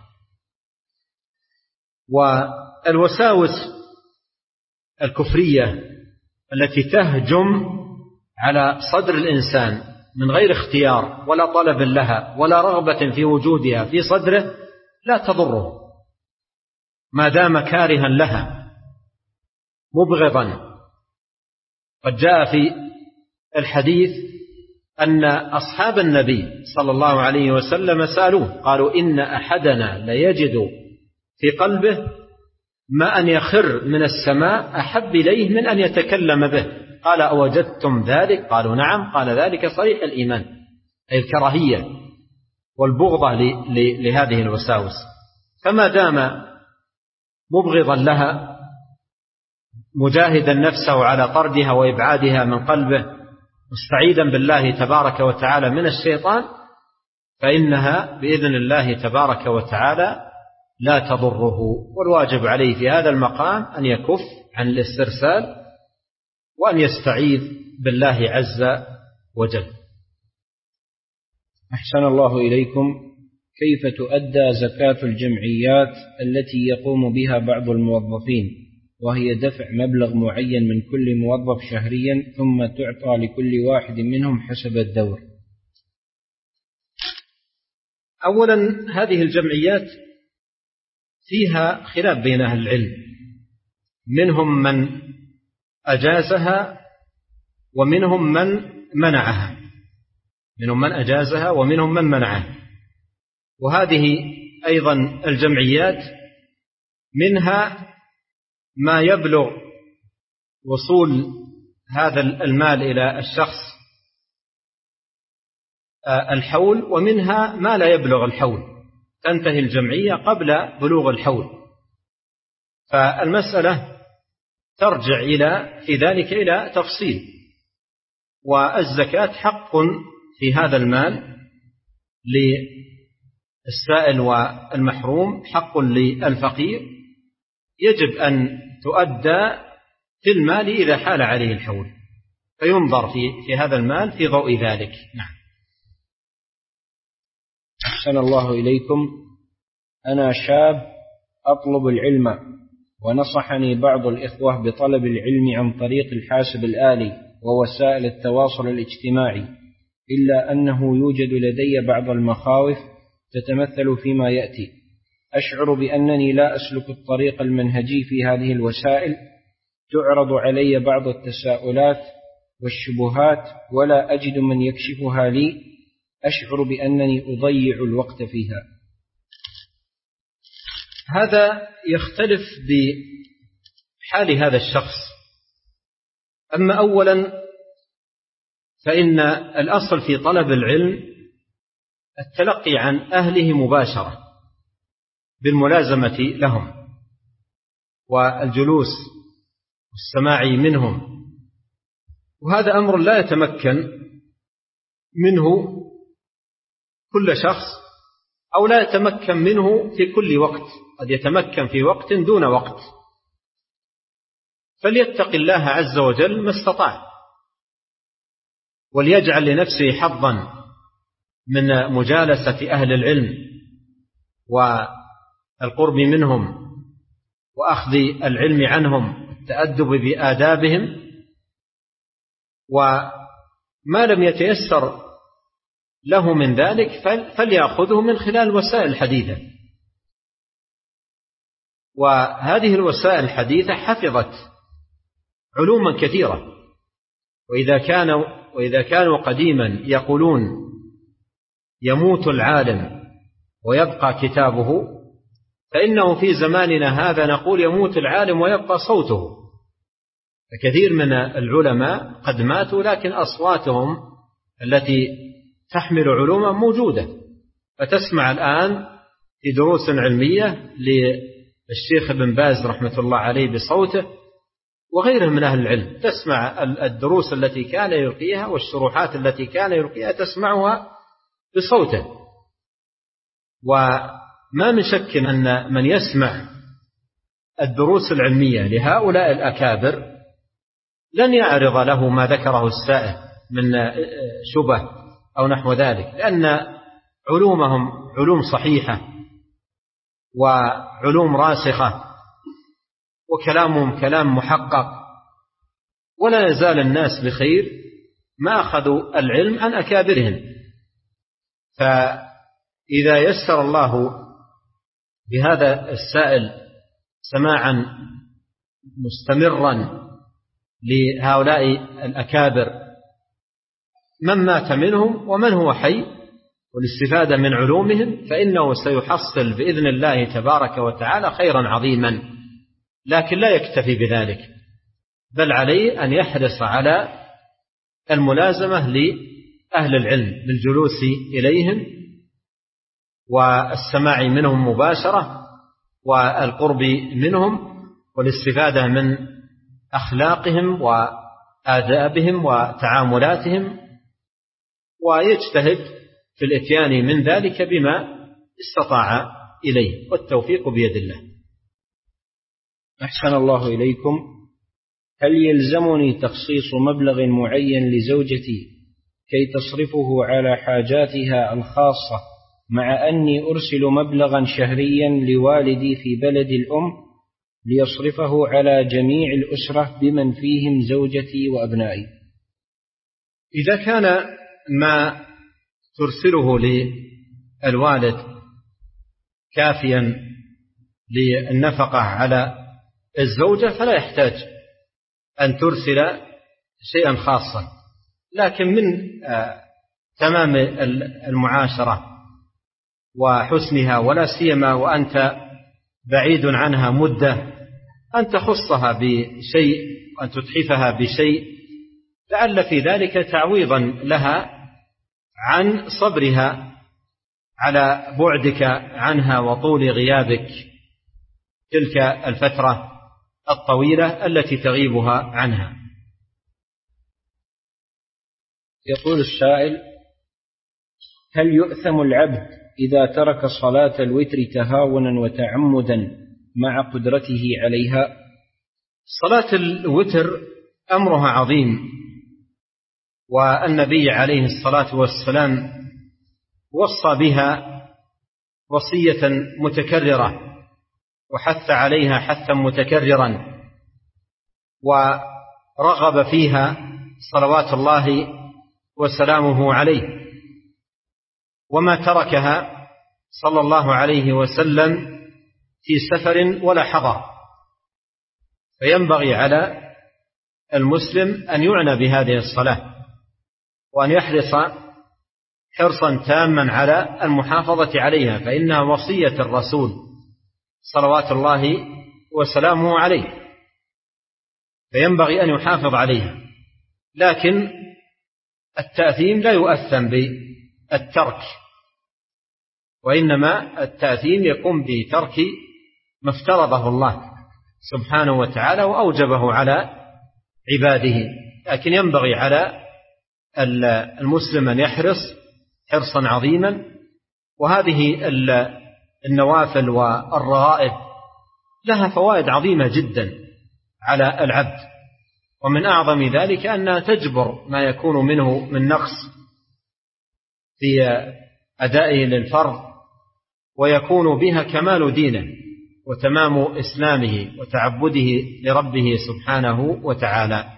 والوساوس الكفرية التي تهجم على صدر الإنسان من غير اختيار ولا طلب لها ولا رغبة في وجودها في صدره لا تضره ما دام كارها لها مبغضا. قد جاء في الحديث أن أصحاب النبي صلى الله عليه وسلم سألوه قالوا: إن أحدنا ليجد في قلبه ما أن يخر من السماء أحب إليه من أن يتكلم به. قال: أوجدتم ذلك؟ قالوا: نعم. قال: ذلك صريح الإيمان، أي الكراهية والبغضة لهذه الوساوس. فما دام مبغضا لها مجاهدا نفسه على طردها وإبعادها من قلبه مستعيدا بالله تبارك وتعالى من الشيطان، فإنها بإذن الله تبارك وتعالى لا تضره. والواجب عليه في هذا المقام أن يكف عن الاسترسال وأن يستعيذ بالله عز وجل. أحسن الله إليكم. كيف تؤدى زكاة الجمعيات التي يقوم بها بعض الموظفين، وهي دفع مبلغ معين من كل موظف شهريا ثم تعطى لكل واحد منهم حسب الدور؟ أولا، هذه الجمعيات فيها خلاف بين أهل العلم، منهم من أجازها ومنهم من منعها، منهم من أجازها ومنهم من منعها. وهذه أيضا الجمعيات منها ما يبلغ وصول هذا المال إلى الشخص الحول، ومنها ما لا يبلغ الحول، تنتهي الجمعية قبل بلوغ الحول. فالمسألة ترجع في ذلك إلى تفصيل. والزكاة حق في هذا المال للسائل والمحروم، حق للفقير، يجب أن تؤدى في المال إذا حال عليه الحول، فينظر في هذا المال في ضوء ذلك. نعم. أحسن الله إليكم. أنا شاب أطلب العلم، ونصحني بعض الإخوة بطلب العلم عن طريق الحاسب الآلي ووسائل التواصل الاجتماعي، إلا أنه يوجد لدي بعض المخاوف تتمثل فيما يأتي. أشعر بأنني لا أسلك الطريق المنهجي في هذه الوسائل، تعرض علي بعض التساؤلات والشبهات ولا أجد من يكشفها لي، أشعر بأنني أضيع الوقت فيها. هذا يختلف بحال هذا الشخص. أما أولا فإن الأصل في طلب العلم التلقي عن أهله مباشرة بالملازمة لهم والجلوس والسماع منهم، وهذا أمر لا يتمكن منه كل شخص، أو لا يتمكن منه في كل وقت، قد يتمكن في وقت دون وقت، فليتق الله عز وجل ما استطاع، وليجعل لنفسه حظا من مجالسة أهل العلم والقرب منهم وأخذ العلم عنهم، التأدب بآدابهم. وما لم يتيسر له من ذلك فليأخذه من خلال وسائل الحديثة، وهذه الوسائل الحديثة حفظت علوما كثيرة. وإذا كانوا قديما يقولون يموت العالم ويبقى كتابه، فإنه في زماننا هذا نقول يموت العالم ويبقى صوته. فكثير من العلماء قد ماتوا لكن أصواتهم التي تحمل علوما موجودة، فتسمع الآن في دروس علمية للشيخ ابن باز رحمة الله عليه بصوته وغيره من أهل العلم، تسمع الدروس التي كان يلقيها والشروحات التي كان يلقيها تسمعها بصوته. وما من شك أن من يسمع الدروس العلمية لهؤلاء الأكابر لن يعرض له ما ذكره السائل من شبه أو نحو ذلك، لأن علومهم علوم صحيحة وعلوم راسخة وكلامهم كلام محقق، ولا يزال الناس بخير ما أخذوا العلم عن أكابرهم. فإذا يسر الله بهذا السائل سماعا مستمرا لهؤلاء الأكابر من مات منهم ومن هو حي والاستفادة من علومهم، فإنه سيحصل بإذن الله تبارك وتعالى خيرا عظيما. لكن لا يكتفي بذلك، بل عليه أن يحرص على الملازمة لأهل العلم بالجلوس إليهم والسماع منهم مباشرة والقرب منهم والاستفادة من أخلاقهم وآدابهم وتعاملاتهم، ويجتهد في الإتيان من ذلك بما استطاع إليه، والتوفيق بيد الله. أحسن الله إليكم. هل يلزمني تخصيص مبلغ معين لزوجتي كي تصرفه على حاجاتها الخاصة، مع أني أرسل مبلغا شهريا لوالدي في بلد الأم ليصرفه على جميع الأسرة بمن فيهم زوجتي وأبنائي؟ إذا كان ما ترسله للوالد كافيا للنفقة على الزوجة فلا يحتاج أن ترسل شيئا خاصا، لكن من تمام المعاشرة وحسنها، ولا سيما وأنت بعيد عنها مدة، أن تخصها بشيء وأن تتحفها بشيء، لعل في ذلك تعويضا لها عن صبرها على بعدك عنها وطول غيابك تلك الفترة الطويلة التي تغيبها عنها. يقول السائل: هل يؤثم العبد إذا ترك صلاة الوتر تهاونا وتعمدا مع قدرته عليها؟ صلاة الوتر أمرها عظيم، والنبي عليه الصلاة والسلام وصى بها وصية متكررة وحث عليها حثا متكررا، ورغب فيها صلوات الله وسلامه عليه، وما تركها صلى الله عليه وسلم في سفر ولا حضر. فينبغي على المسلم أن يعنى بهذه الصلاة وأن يحرص حرصا تاما على المحافظة عليها، فإنها وصية الرسول صلوات الله وسلامه عليه، فينبغي أن يحافظ عليها. لكن التأثيم لا يؤثم بالترك، وإنما التأثيم يقوم بترك ما افترضه الله سبحانه وتعالى وأوجبه على عباده. لكن ينبغي على المسلم أن يحرص حرصا عظيما، وهذه النوافل والرغائب لها فوائد عظيمة جدا على العبد، ومن أعظم ذلك أنها تجبر ما يكون منه من نقص في أدائه للفرض، ويكون بها كمال دينه وتمام إسلامه وتعبده لربه سبحانه وتعالى.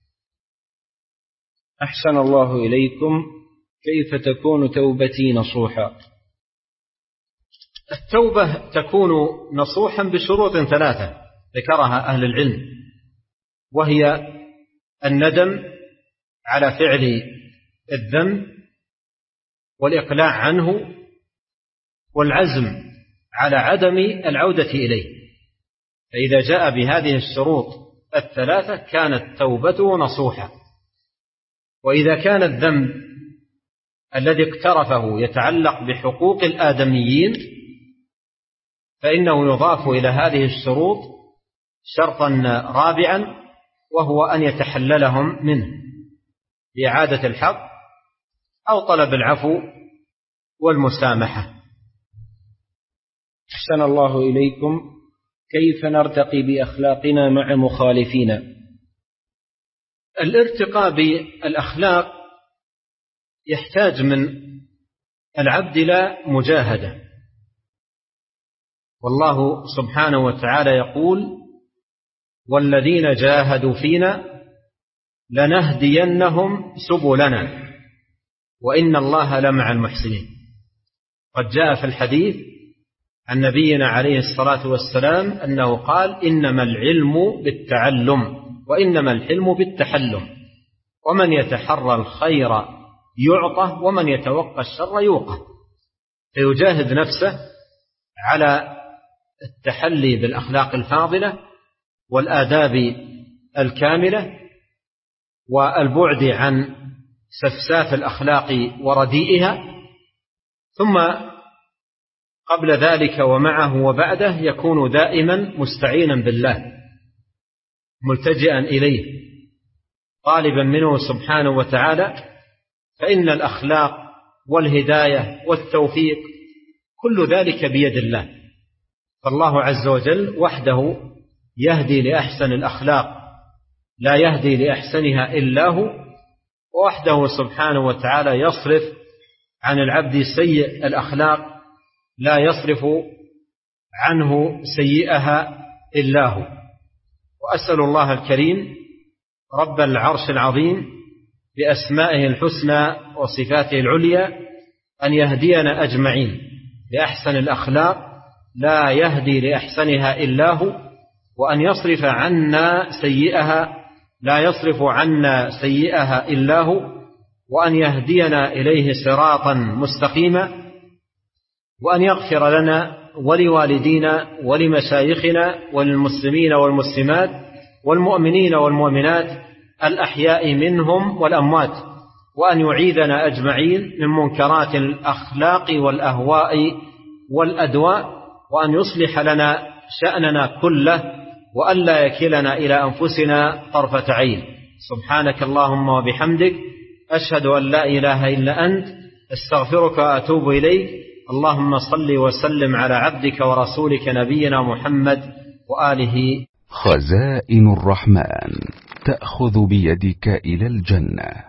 أحسن الله إليكم، كيف تكون توبتي نصوحا؟ التوبة تكون نصوحا بشروط 3 ذكرها أهل العلم، وهي الندم على فعل الذنب، والإقلاع عنه، والعزم على عدم العودة إليه. فإذا جاء بهذه الشروط 3 كانت توبته نصوحة. وإذا كان الذنب الذي اقترفه يتعلق بحقوق الآدميين فإنه يضاف إلى هذه الشروط شرطا رابعا، وهو أن يتحللهم منه بإعادة الحق أو طلب العفو والمسامحة. أحسن الله إليكم، كيف نرتقي بأخلاقنا مع مخالفينا؟ الارتقاء بالأخلاق يحتاج من العبد إلى مجاهدة، والله سبحانه وتعالى يقول: والذين جاهدوا فينا لنهدينهم سبلنا وإن الله لمع المحسنين. قد جاء في الحديث عن نبينا عليه الصلاة والسلام أنه قال: إنما العلم بالتعلم وإنما الحلم بالتحلم، ومن يتحرى الخير يعطى ومن يتوقى الشر يوقى. فيجاهد نفسه على التحلي بالأخلاق الفاضلة والآداب الكاملة، والبعد عن سفساف الأخلاق ورديئها. ثم قبل ذلك ومعه وبعده يكون دائما مستعينا بالله، ملتجئا إليه، طالبا منه سبحانه وتعالى، فإن الأخلاق والهداية والتوفيق كل ذلك بيد الله. فالله عز وجل وحده يهدي لأحسن الأخلاق، لا يهدي لأحسنها إلا هو، ووحده سبحانه وتعالى يصرف عن العبد سيء الأخلاق، لا يصرف عنه سيئها إلا هو. وأسأل الله الكريم رب العرش العظيم بأسمائه الحسنى وصفاته العليا أن يهدينا أجمعين لأحسن الأخلاق، لا يهدي لأحسنها إلا هو، وأن يصرف عنا سيئها، لا يصرف عنا سيئها إلا هو، وأن يهدينا إليه صراطا مستقيما، وأن يغفر لنا ولوالدينا ولمشايخنا وللمسلمين والمسلمات والمؤمنين والمؤمنات الأحياء منهم والأموات، وأن يعيذنا أجمعين من منكرات الأخلاق والأهواء والأدواء، وأن يصلح لنا شأننا كله، وأن لا يكلنا إلى أنفسنا طرفة عين. سبحانك اللهم وبحمدك، أشهد أن لا إله إلا أنت، استغفرك وأتوب إليك. اللهم صل وسلم على عبدك ورسولك نبينا محمد وآله. خزائن الرحمن تأخذ بيدك إلى الجنة.